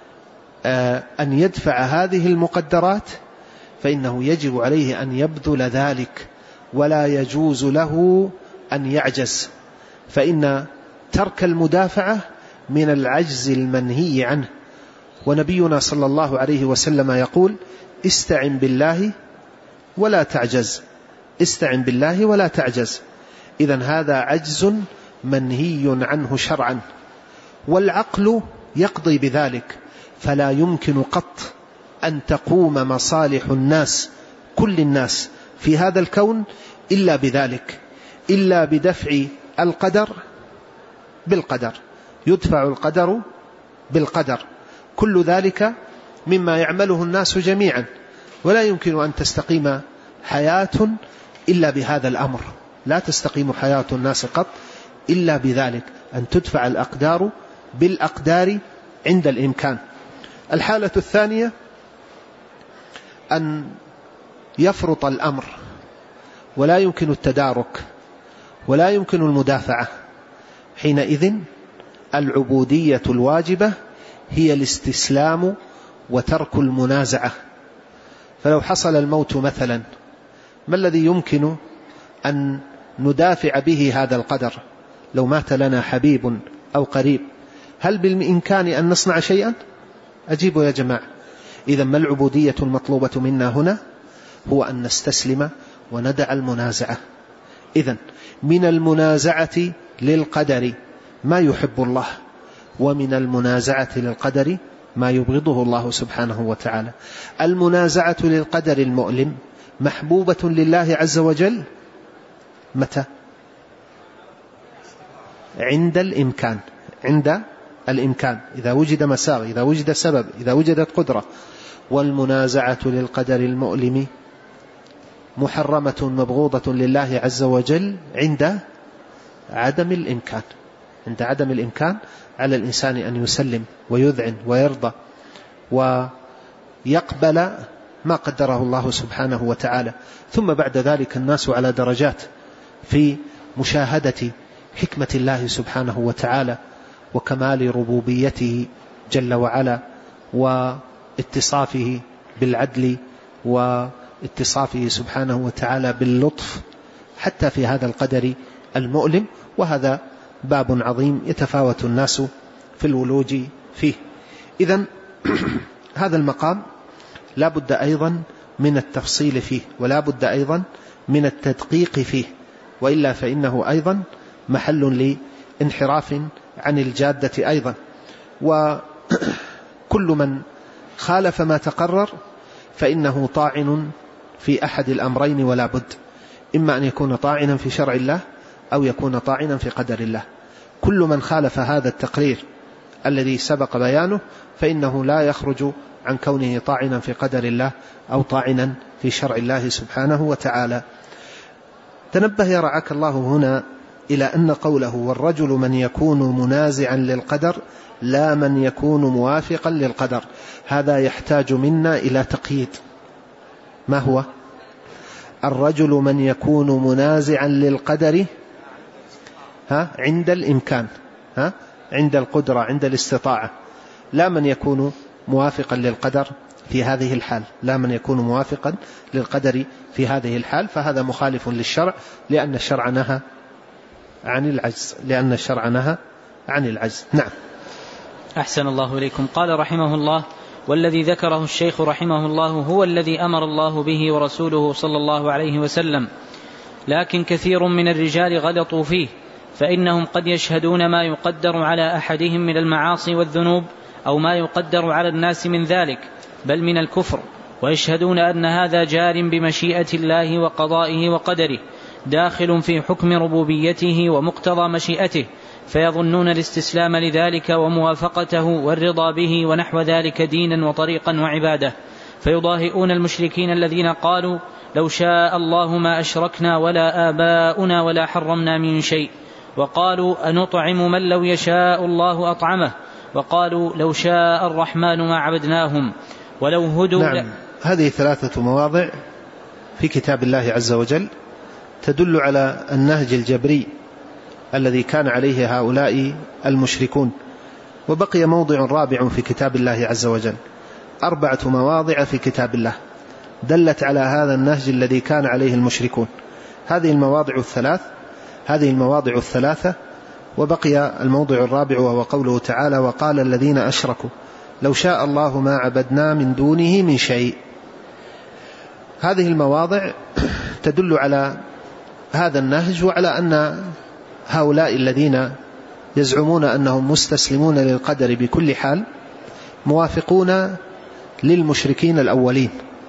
أن يدفع هذه المقدرات فإنه يجب عليه أن يبذل ذلك، ولا يجوز له أن يعجز، فإن ترك المدافعة من العجز المنهي عنه. ونبينا صلى الله عليه وسلم يقول استعن بالله ولا تعجز، استعن بالله ولا تعجز. إذن هذا عجز منهي عنه شرعا، والعقل يقضي بذلك، فلا يمكن قط أن تقوم مصالح الناس كل الناس في هذا الكون إلا بذلك، إلا بدفع القدر بالقدر، يدفع القدر بالقدر. كل ذلك مما يعمله الناس جميعا، ولا يمكن أن تستقيم حياة إلا بهذا الأمر، لا تستقيم حياة الناس قط إلا بذلك، أن تدفع الأقدار بالأقدار عند الإمكان. الحالة الثانية أن يفرط الأمر ولا يمكن التدارك ولا يمكن المدافعة، حينئذ العبودية الواجبة هي الاستسلام وترك المنازعة. فلو حصل الموت مثلا، ما الذي يمكن أن ندافع به هذا القدر؟ لو مات لنا حبيب أو قريب، هل بالإمكان أن نصنع شيئا؟ أجيبوا يا جماعة. إذا ما العبودية المطلوبة منا هنا؟ هو أن نستسلم وندع المنازعة. إذن من المنازعة للقدر ما يحب الله، ومن المنازعة للقدر ما يبغضه الله سبحانه وتعالى. المنازعة للقدر المؤلم محبوبة لله عز وجل متى؟ عند الإمكان، عند الإمكان، إذا وجد مساغ، إذا وجد سبب، إذا وجدت قدرة. والمنازعة للقدر المؤلم محرمة مبغوضة لله عز وجل عند عدم الإمكان عند عدم الإمكان على الإنسان أن يسلم ويذعن ويرضى ويقبل ما قدره الله سبحانه وتعالى. ثم بعد ذلك الناس على درجات في مشاهدة حكمة الله سبحانه وتعالى وكمال ربوبيته جل وعلا واتصافه بالعدل واتصافه سبحانه وتعالى باللطف حتى في هذا القدر المؤلم. وهذا باب عظيم يتفاوت الناس في الولوج فيه. إذن هذا المقام لا بد أيضا من التفصيل فيه ولا بد أيضا من التدقيق فيه، وإلا فإنه أيضا محل لانحراف عن الجادة أيضا. وكل من خالف ما تقرر فإنه طاعن في أحد الأمرين ولا بد، إما أن يكون طاعنا في شرع الله أو يكون طاعنا في قدر الله. كل من خالف هذا التقرير الذي سبق بيانه فإنه لا يخرج عن كونه طاعنا في قدر الله أو طاعنا في شرع الله سبحانه وتعالى. تنبه يا رعاك الله هنا إلى أن قوله والرجل من يكون منازعا للقدر لا من يكون موافقا للقدر، هذا يحتاج منا إلى تقييد. ما هو؟ الرجل من يكون منازعا للقدر ها عند الإمكان، ها عند القدرة، عند الاستطاعة، لا من يكون موافقا للقدر في هذه الحال، لا من يكون موافقا للقدر في هذه الحال، فهذا مخالف للشرع لأن الشرع نهى عن العجز لأن الشرع نهى عن العجز. نعم. أحسن الله إليكم. قال رحمه الله: والذي ذكره الشيخ رحمه الله هو الذي أمر الله به ورسوله صلى الله عليه وسلم، لكن كثير من الرجال غلطوا فيه، فإنهم قد يشهدون ما يقدر على أحدهم من المعاصي والذنوب أو ما يقدر على الناس من ذلك بل من الكفر، ويشهدون أن هذا جار بمشيئة الله وقضائه وقدره داخل في حكم ربوبيته ومقتضى مشيئته، فيظنون الاستسلام لذلك وموافقته والرضا به ونحو ذلك دينا وطريقا وعبادة، فيضاهئون المشركين الذين قالوا لو شاء الله ما أشركنا ولا آباؤنا ولا حرمنا من شيء، وقالوا أنطعم من لو يشاء الله أطعمه، وقالوا لو شاء الرحمن ما عبدناهم ولو هدوا. نعم. هذه ثلاثة مواضع في كتاب الله عز وجل تدل على النهج الجبري الذي كان عليه هؤلاء المشركون. وبقي موضع رابع في كتاب الله عز وجل، أربعة مواضع في كتاب الله دلت على هذا النهج الذي كان عليه المشركون. هذه المواضع الثلاث هذه المواضع الثلاثة وبقي الموضع الرابع وهو قوله تعالى: وقال الذين أشركوا لو شاء الله ما عبدنا من دونه من شيء. هذه المواضع تدل على هذا النهج وعلى أن هؤلاء الذين يزعمون أنهم مستسلمون للقدر بكل حال موافقون للمشركين الأولين،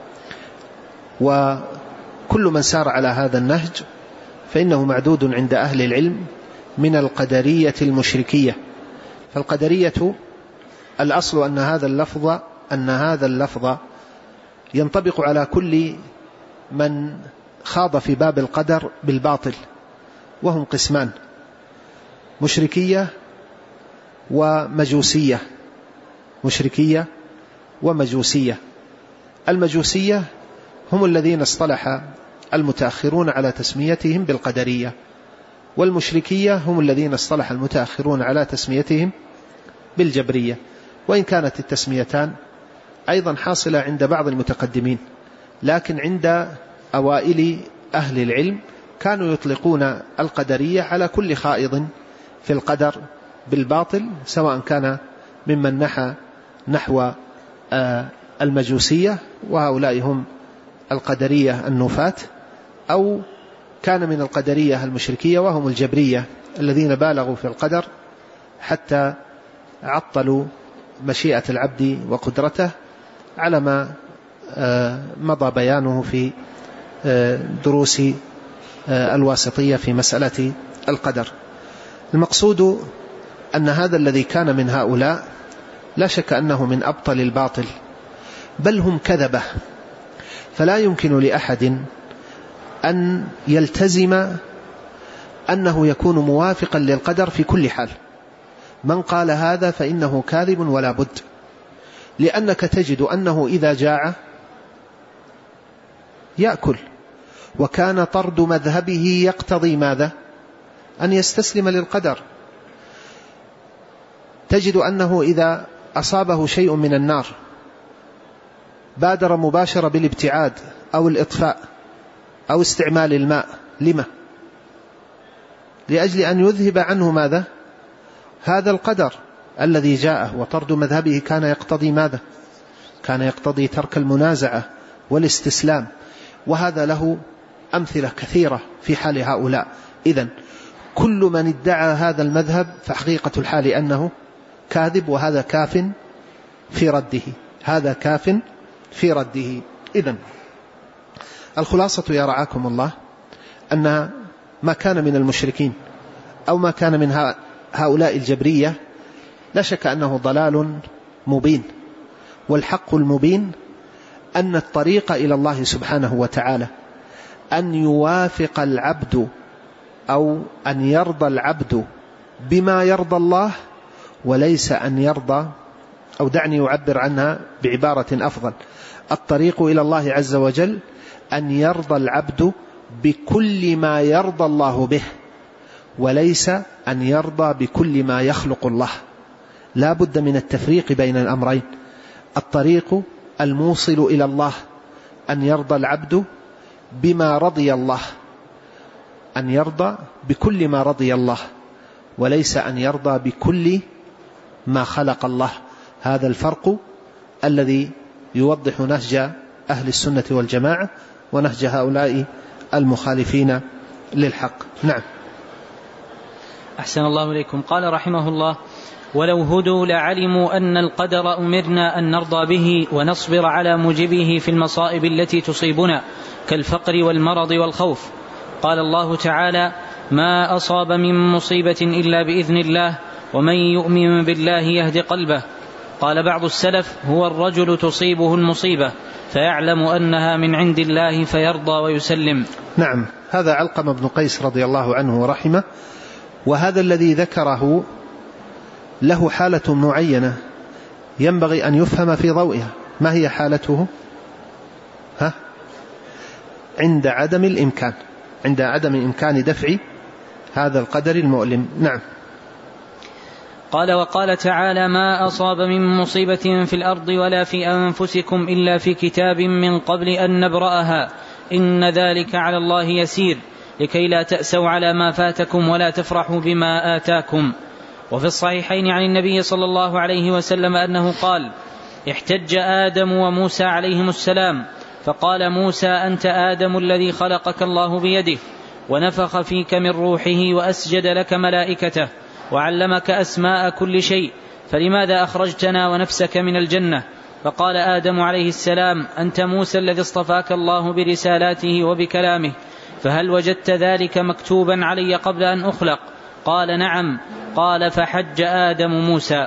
وكل من سار على هذا النهج فإنه معدود عند أهل العلم من القدرية المشركية. فالقدرية الأصل أن هذا اللفظ أن هذا اللفظ ينطبق على كل من خاض في باب القدر بالباطل، وهم قسمان: مشركية ومجوسية مشركية ومجوسية. المجوسية هم الذين اصطلح المتأخرون على تسميتهم بالقدرية، والمشركية هم الذين اصطلح المتأخرون على تسميتهم بالجبرية، وإن كانت التسميتان أيضا حاصلة عند بعض المتقدمين، لكن عند أوائل أهل العلم كانوا يطلقون القدرية على كل خائض في القدر بالباطل، سواء كان ممن نحى نحو المجوسية وهؤلاء هم القدرية النفاة، أو كان من القدرية المشركية وهم الجبرية الذين بالغوا في القدر حتى عطلوا مشيئة العبد وقدرته على ما مضى بيانه في دروس الواسطية في مسألة القدر. المقصود أن هذا الذي كان من هؤلاء لا شك أنه من أبطل الباطل، بل هم كذبة، فلا يمكن لأحد أن يلتزم أنه يكون موافقا للقدر في كل حال. من قال هذا فإنه كاذب ولا بد، لأنك تجد أنه إذا جاع يأكل، وكان طرد مذهبه يقتضي ماذا؟ أن يستسلم للقدر. تجد أنه إذا أصابه شيء من النار بادر مباشرة بالابتعاد أو الإطفاء أو استعمال الماء. لما؟ لأجل أن يذهب عنه ماذا؟ هذا القدر الذي جاءه. وطرد مذهبه كان يقتضي ماذا؟ كان يقتضي ترك المنازعة والاستسلام. وهذا له أمثلة كثيرة في حال هؤلاء. إذن كل من ادعى هذا المذهب فحقيقة الحال أنه كاذب، وهذا كاف في رده، هذا كاف في رده. إذن الخلاصة يا رعاكم الله أن ما كان من المشركين أو ما كان من هؤلاء الجبرية لا شك أنه ضلال مبين. والحق المبين أن الطريق إلى الله سبحانه وتعالى أن يوافق العبد أو أن يرضى العبد بما يرضى الله، وليس أن يرضى، أو دعني أعبر عنها بعبارة أفضل، الطريق إلى الله عز وجل أن يرضى العبد بكل ما يرضى الله به، وليس أن يرضى بكل ما يخلق الله. لا بد من التفريق بين الأمرين. الطريق الموصل إلى الله أن يرضى العبد بما رضي الله، أن يرضى بكل ما رضي الله، وليس أن يرضى بكل ما خلق الله. هذا الفرق الذي يوضح نهج أهل السنة والجماعة ونهج هؤلاء المخالفين للحق. نعم. أحسن الله إليكم. قال رحمه الله: ولو هدوا لعلموا أن القدر أمرنا أن نرضى به ونصبر على موجبه في المصائب التي تصيبنا كالفقر والمرض والخوف. قال الله تعالى: ما أصاب من مصيبة إلا بإذن الله ومن يؤمن بالله يهد قلبه. قال بعض السلف: هو الرجل تصيبه المصيبة فيعلم أنها من عند الله فيرضى ويسلم. نعم، هذا علقمة بن قيس رضي الله عنه ورحمه. وهذا الذي ذكره له حالة معينة ينبغي أن يفهم في ضوئها. ما هي حالته؟ ها؟ عند عدم الإمكان، عند عدم إمكان دفع هذا القدر المؤلم. نعم. قال: وقال تعالى: ما أصاب من مصيبة في الأرض ولا في أنفسكم إلا في كتاب من قبل أن نبرأها إن ذلك على الله يسير لكي لا تأسوا على ما فاتكم ولا تفرحوا بما آتاكم. وفي الصحيحين عن النبي صلى الله عليه وسلم أنه قال: احتج آدم وموسى عليهم السلام فقال موسى: أنت آدم الذي خلقك الله بيده ونفخ فيك من روحه وأسجد لك ملائكته وعلمك أسماء كل شيء، فلماذا أخرجتنا ونفسك من الجنة؟ فقال آدم عليه السلام: أنت موسى الذي اصطفاك الله برسالاته وبكلامه، فهل وجدت ذلك مكتوبا علي قبل أن أخلق؟ قال: نعم. قال: فحج آدم موسى.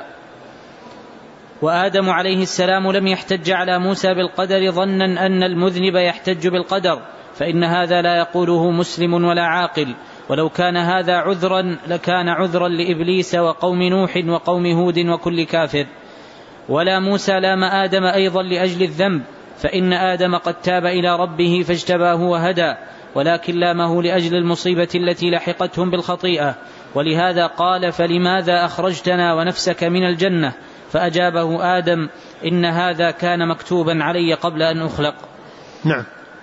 وآدم عليه السلام لم يحتج على موسى بالقدر ظنا أن المذنب يحتج بالقدر، فإن هذا لا يقوله مسلم ولا عاقل، ولو كان هذا عذرا لكان عذرا لإبليس وقوم نوح وقوم هود وكل كافر. ولا موسى لام آدم أيضا لأجل الذنب، فإن آدم قد تاب إلى ربه فاجتباه وهدى، ولكن لامه لأجل المصيبة التي لحقتهم بالخطيئة، ولهذا قال: فلماذا أخرجتنا ونفسك من الجنة؟ فأجابه آدم: إن هذا كان مكتوبا علي قبل أن أخلق. نعم.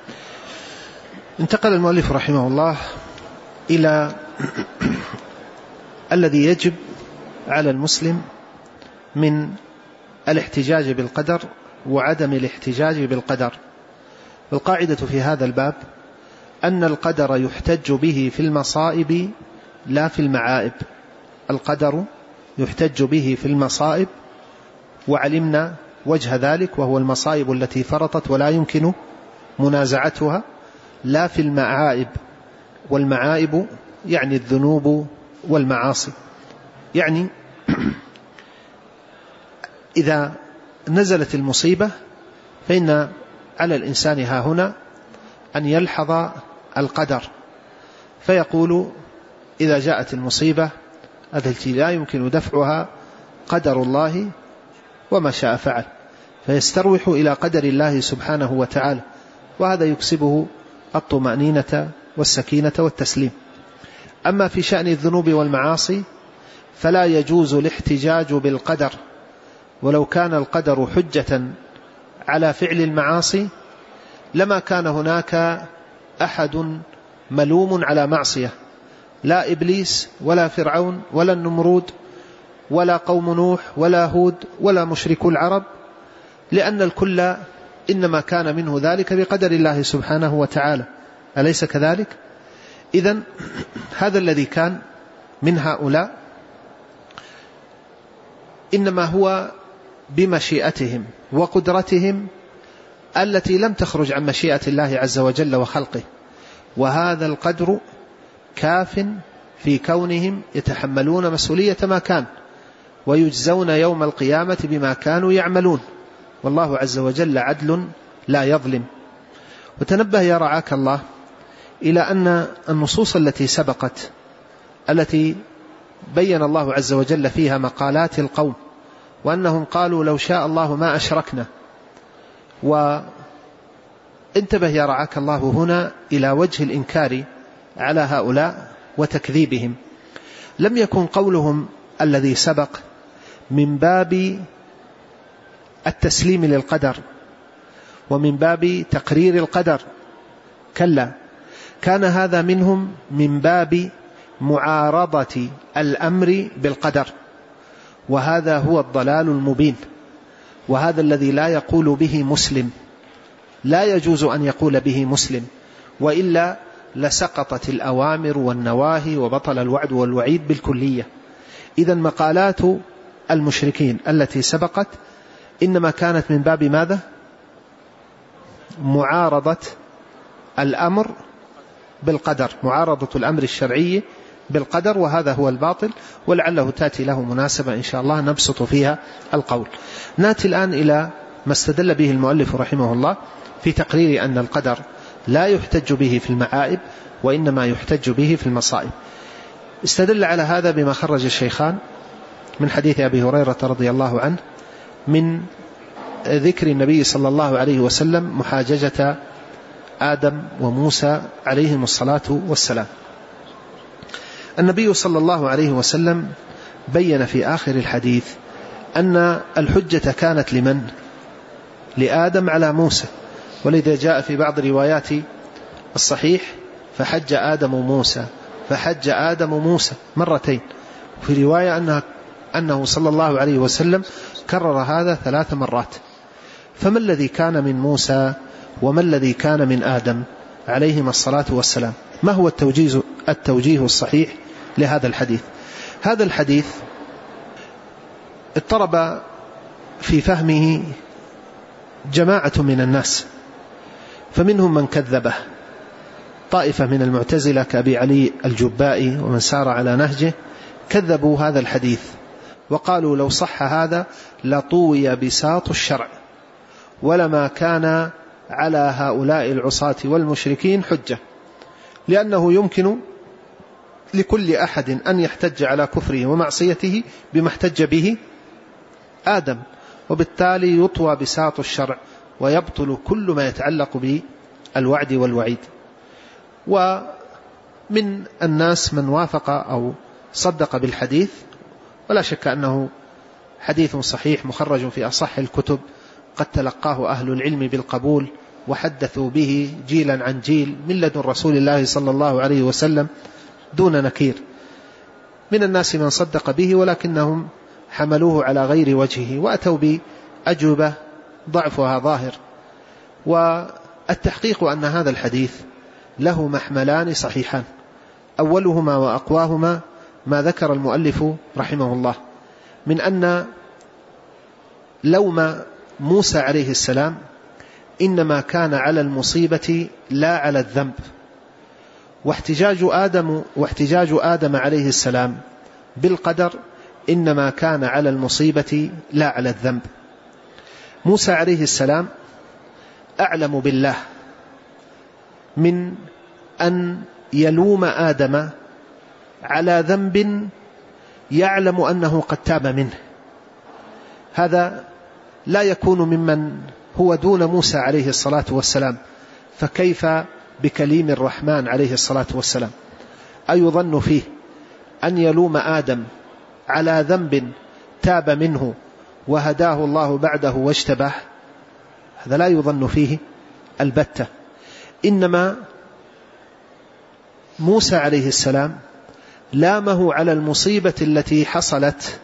انتقل المؤلف رحمه الله إلى الذي يجب على المسلم من الاحتجاج بالقدر وعدم الاحتجاج بالقدر. القاعدة في هذا الباب أن القدر يحتج به في المصائب لا في المعائب. القدر يحتج به في المصائب، وعلمنا وجه ذلك، وهو المصائب التي فرطت ولا يمكن منازعتها، لا في المعائب. والمعائب يعني الذنوب والمعاصي. يعني إذا نزلت المصيبة فإن على الإنسان ها هنا أن يلحظ القدر، فيقول إذا جاءت المصيبة التي لا يمكن دفعها قدر الله وما شاء فعل، فيستروح إلى قدر الله سبحانه وتعالى، وهذا يكسبه الطمأنينة والسكينة والتسليم. أما في شأن الذنوب والمعاصي فلا يجوز الاحتجاج بالقدر، ولو كان القدر حجة على فعل المعاصي لما كان هناك أحد ملوم على معصية، لا إبليس ولا فرعون ولا النمرود ولا قوم نوح ولا هود ولا مشركو العرب، لأن الكل إنما كان منه ذلك بقدر الله سبحانه وتعالى، أليس كذلك؟ إذن هذا الذي كان من هؤلاء إنما هو بمشيئتهم وقدرتهم التي لم تخرج عن مشيئة الله عز وجل وخلقه، وهذا القدر كاف في كونهم يتحملون مسؤولية ما كان ويجزون يوم القيامة بما كانوا يعملون، والله عز وجل عدل لا يظلم. وتنبه يا رعاك الله إلى أن النصوص التي سبقت التي بين الله عز وجل فيها مقالات القوم وأنهم قالوا لو شاء الله ما أشركنا، وانتبه يا رعاك الله هنا إلى وجه الإنكار على هؤلاء وتكذيبهم. لم يكن قولهم الذي سبق من باب التسليم للقدر ومن باب تقرير القدر، كلا، كان هذا منهم من باب معارضة الأمر بالقدر، وهذا هو الضلال المبين، وهذا الذي لا يقول به مسلم، لا يجوز أن يقول به مسلم، وإلا لسقطت الأوامر والنواهي وبطل الوعد والوعيد بالكلية. إذن مقالات المشركين التي سبقت إنما كانت من باب ماذا؟ معارضة الأمر بالقدر، معارضة الأمر الشرعي بالقدر، وهذا هو الباطل، ولعله تأتي له مناسبة إن شاء الله نبسط فيها القول. نأتي الآن إلى ما استدل به المؤلف رحمه الله في تقرير أن القدر لا يحتج به في المعائب وإنما يحتج به في المصائب. استدل على هذا بما خرج الشيخان من حديث أبي هريرة رضي الله عنه من ذكر النبي صلى الله عليه وسلم محاججة آدم وموسى عليهم الصلاة والسلام. النبي صلى الله عليه وسلم بين في آخر الحديث أن الحجة كانت لمن؟ لآدم على موسى، ولذا جاء في بعض روايات الصحيح فحج آدم موسى، فحج آدم موسى مرتين، في رواية أنها أنه صلى الله عليه وسلم كرر هذا ثلاث مرات. فما الذي كان من موسى وما الذي كان من آدم عليهما الصلاة والسلام؟ ما هو التوجيه, التوجيه الصحيح لهذا الحديث؟ هذا الحديث اضطرب في فهمه جماعة من الناس، فمنهم من كذبه، طائفة من المعتزلة كأبي علي الجبائي ومن سار على نهجه كذبوا هذا الحديث وقالوا لو صح هذا لطوي بساط الشرع ولما كان على هؤلاء العصاة والمشركين حجة، لأنه يمكن لكل أحد أن يحتج على كفره ومعصيته بما احتج به آدم، وبالتالي يطوى بساط الشرع ويبطل كل ما يتعلق بالوعد والوعيد. ومن الناس من وافق أو صدق بالحديث، ولا شك أنه حديث صحيح مخرج في أصح الكتب، قد تلقاه أهل العلم بالقبول وحدثوا به جيلا عن جيل من لدن رسول الله صلى الله عليه وسلم دون نكير. من الناس من صدق به ولكنهم حملوه على غير وجهه وأتوا بأجوبة ضعفها ظاهر. والتحقيق أن هذا الحديث له محملان صحيحان، أولهما وأقواهما ما ذكر المؤلف رحمه الله من أن لوم موسى عليه السلام إنما كان على المصيبة لا على الذنب، واحتجاج آدم, واحتجاج آدم عليه السلام بالقدر إنما كان على المصيبة لا على الذنب. موسى عليه السلام أعلم بالله من أن يلوم آدم على ذنب يعلم أنه قد تاب منه. هذا لا يكون ممن هو دون موسى عليه الصلاة والسلام، فكيف بكليم الرحمن عليه الصلاة والسلام؟ أيظن فيه أن يلوم آدم على ذنب تاب منه وهداه الله بعده واجتباه؟ هذا لا يظن فيه البتة. إنما موسى عليه السلام لامه على المصيبة التي حصلت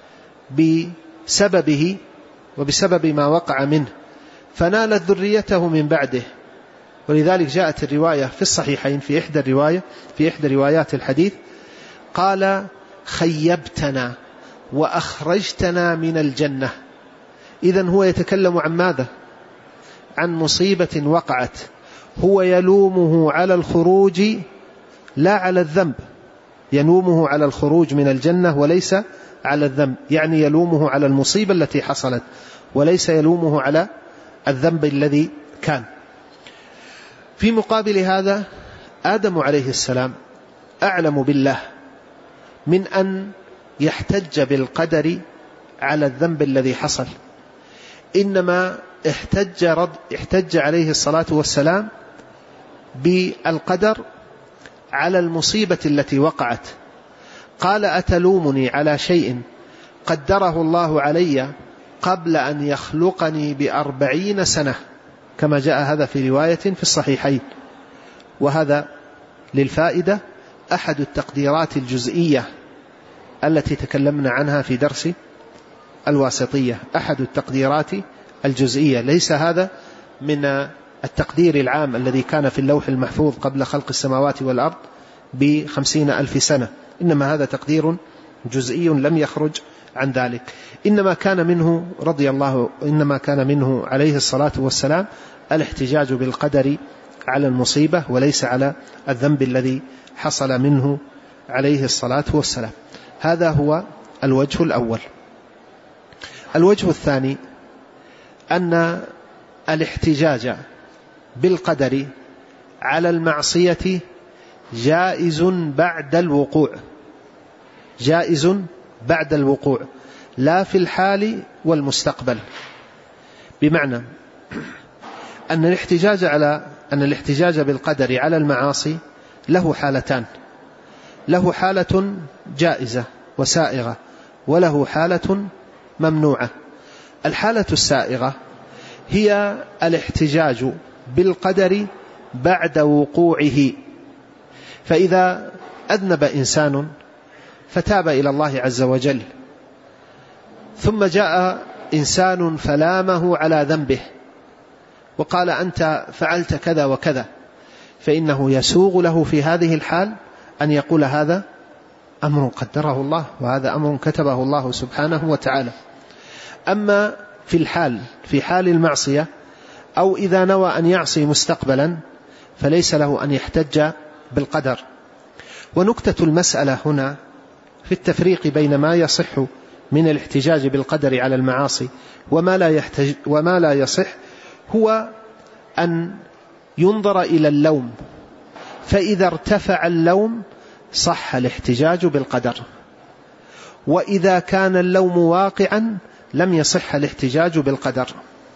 بسببه وبسبب ما وقع منه، فنالت ذريته من بعده. ولذلك جاءت الرواية في الصحيحين في إحدى الرواية في إحدى روايات الحديث قال: خيبتنا وأخرجتنا من الجنة. إذن هو يتكلم عن ماذا؟ عن مصيبة وقعت، هو يلومه على الخروج لا على الذنب، يلومه على الخروج من الجنة وليس على الذنب، يعني يلومه على المصيبة التي حصلت وليس يلومه على الذنب الذي كان. في مقابل هذا آدم عليه السلام أعلم بالله من أن يحتج بالقدر على الذنب الذي حصل، إنما احتج, رد احتج عليه الصلاة والسلام بالقدر على المصيبة التي وقعت. قال: أتلومني على شيء قدره الله علي قبل أن يخلقني بأربعين سنة، كما جاء هذا في رواية في الصحيحين. وهذا للفائدة أحد التقديرات الجزئية التي تكلمنا عنها في درس الواسطية، أحد التقديرات الجزئية، ليس هذا من التقدير العام الذي كان في اللوح المحفوظ قبل خلق السماوات والأرض بخمسين ألف سنة، إنما هذا تقدير جزئي لم يخرج عن ذلك. إنما كان منه رضي الله إنما كان منه عليه الصلاة والسلام الاحتجاج بالقدر على المصيبة وليس على الذنب الذي حصل منه عليه الصلاة والسلام. هذا هو الوجه الأول. الوجه الثاني أن الاحتجاج بالقدر على المعصية جائز بعد الوقوع، جائز بعد الوقوع لا في الحال والمستقبل. بمعنى أن الاحتجاج على أن الاحتجاج بالقدر على المعاصي له حالتان، له حالة جائزة وسائغة، وله حالة ممنوعة. الحالة السائغة هي الاحتجاج بالقدر بعد وقوعه، فإذا أذنب إنسان فتاب إلى الله عز وجل، ثم جاء إنسان فلامه على ذنبه وقال: أنت فعلت كذا وكذا، فإنه يسوغ له في هذه الحال أن يقول: هذا أمر قدره الله وهذا أمر كتبه الله سبحانه وتعالى. أما في الحال في حال المعصية أو إذا نوى أن يعصي مستقبلا فليس له أن يحتج بالقدر. ونكتة المسألة هنا في التفريق بين ما يصح من الاحتجاج بالقدر على المعاصي وما لا يحتج وما لا يصح هو أن ينظر إلى اللوم، فإذا ارتفع اللوم صح الاحتجاج بالقدر، وإذا كان اللوم واقعا لم يصح الاحتجاج بالقدر.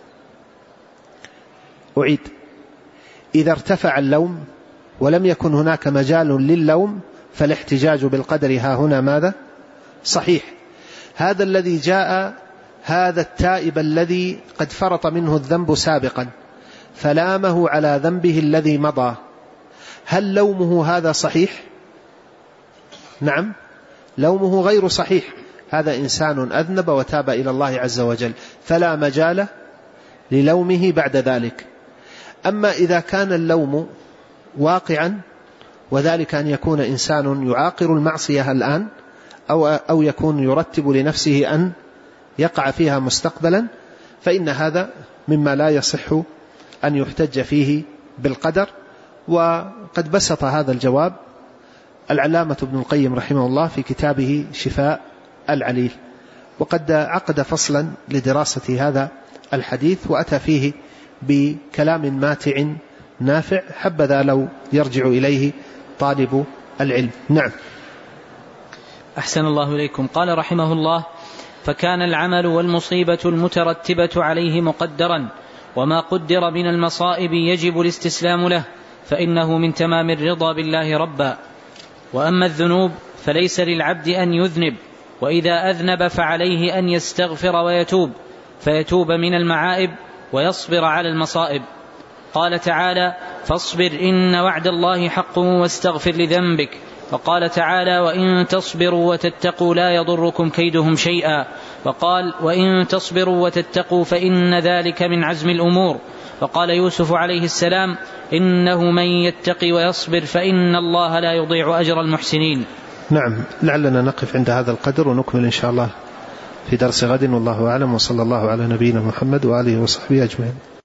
أعيد: إذا ارتفع اللوم ولم يكن هناك مجال للوم فالاحتجاج بالقدر ها هنا ماذا؟ صحيح. هذا الذي جاء هذا التائب الذي قد فرط منه الذنب سابقا فلامه على ذنبه الذي مضى، هل لومه هذا صحيح؟ نعم، لومه غير صحيح. هذا إنسان أذنب وتاب إلى الله عز وجل فلا مجال للومه بعد ذلك. أما إذا كان اللوم واقعا، وذلك أن يكون إنسان يعاقر المعصية الآن أو, أو يكون يرتب لنفسه أن يقع فيها مستقبلا، فإن هذا مما لا يصح أن يحتج فيه بالقدر. وقد بسط هذا الجواب العلامة ابن القيم رحمه الله في كتابه شفاء العليل، وقد عقد فصلا لدراسة هذا الحديث وأتى فيه بكلام ماتع نافع، حبذا لو يرجع إليه طالب العلم. نعم. أحسن الله إليكم. قال رحمه الله: فكان العمل والمصيبة المترتبة عليه مقدرا، وما قدر من المصائب يجب الاستسلام له، فإنه من تمام الرضا بالله ربا. وأما الذنوب فليس للعبد أن يذنب، وإذا أذنب فعليه أن يستغفر ويتوب، فيتوب من المعائب ويصبر على المصائب. قال تعالى: فاصبر إن وعد الله حق واستغفر لذنبك. وقال تعالى: وإن تصبروا وتتقوا لا يضركم كيدهم شيئا. وقال: وإن تصبروا وتتقوا فإن ذلك من عزم الأمور. وقال يوسف عليه السلام: إنه من يتقي ويصبر فإن الله لا يضيع أجر المحسنين. نعم، لعلنا نقف عند هذا القدر ونكمل إن شاء الله في درس غد، والله أعلم، وصلى الله على نبينا محمد وآله وصحبه أجمعين.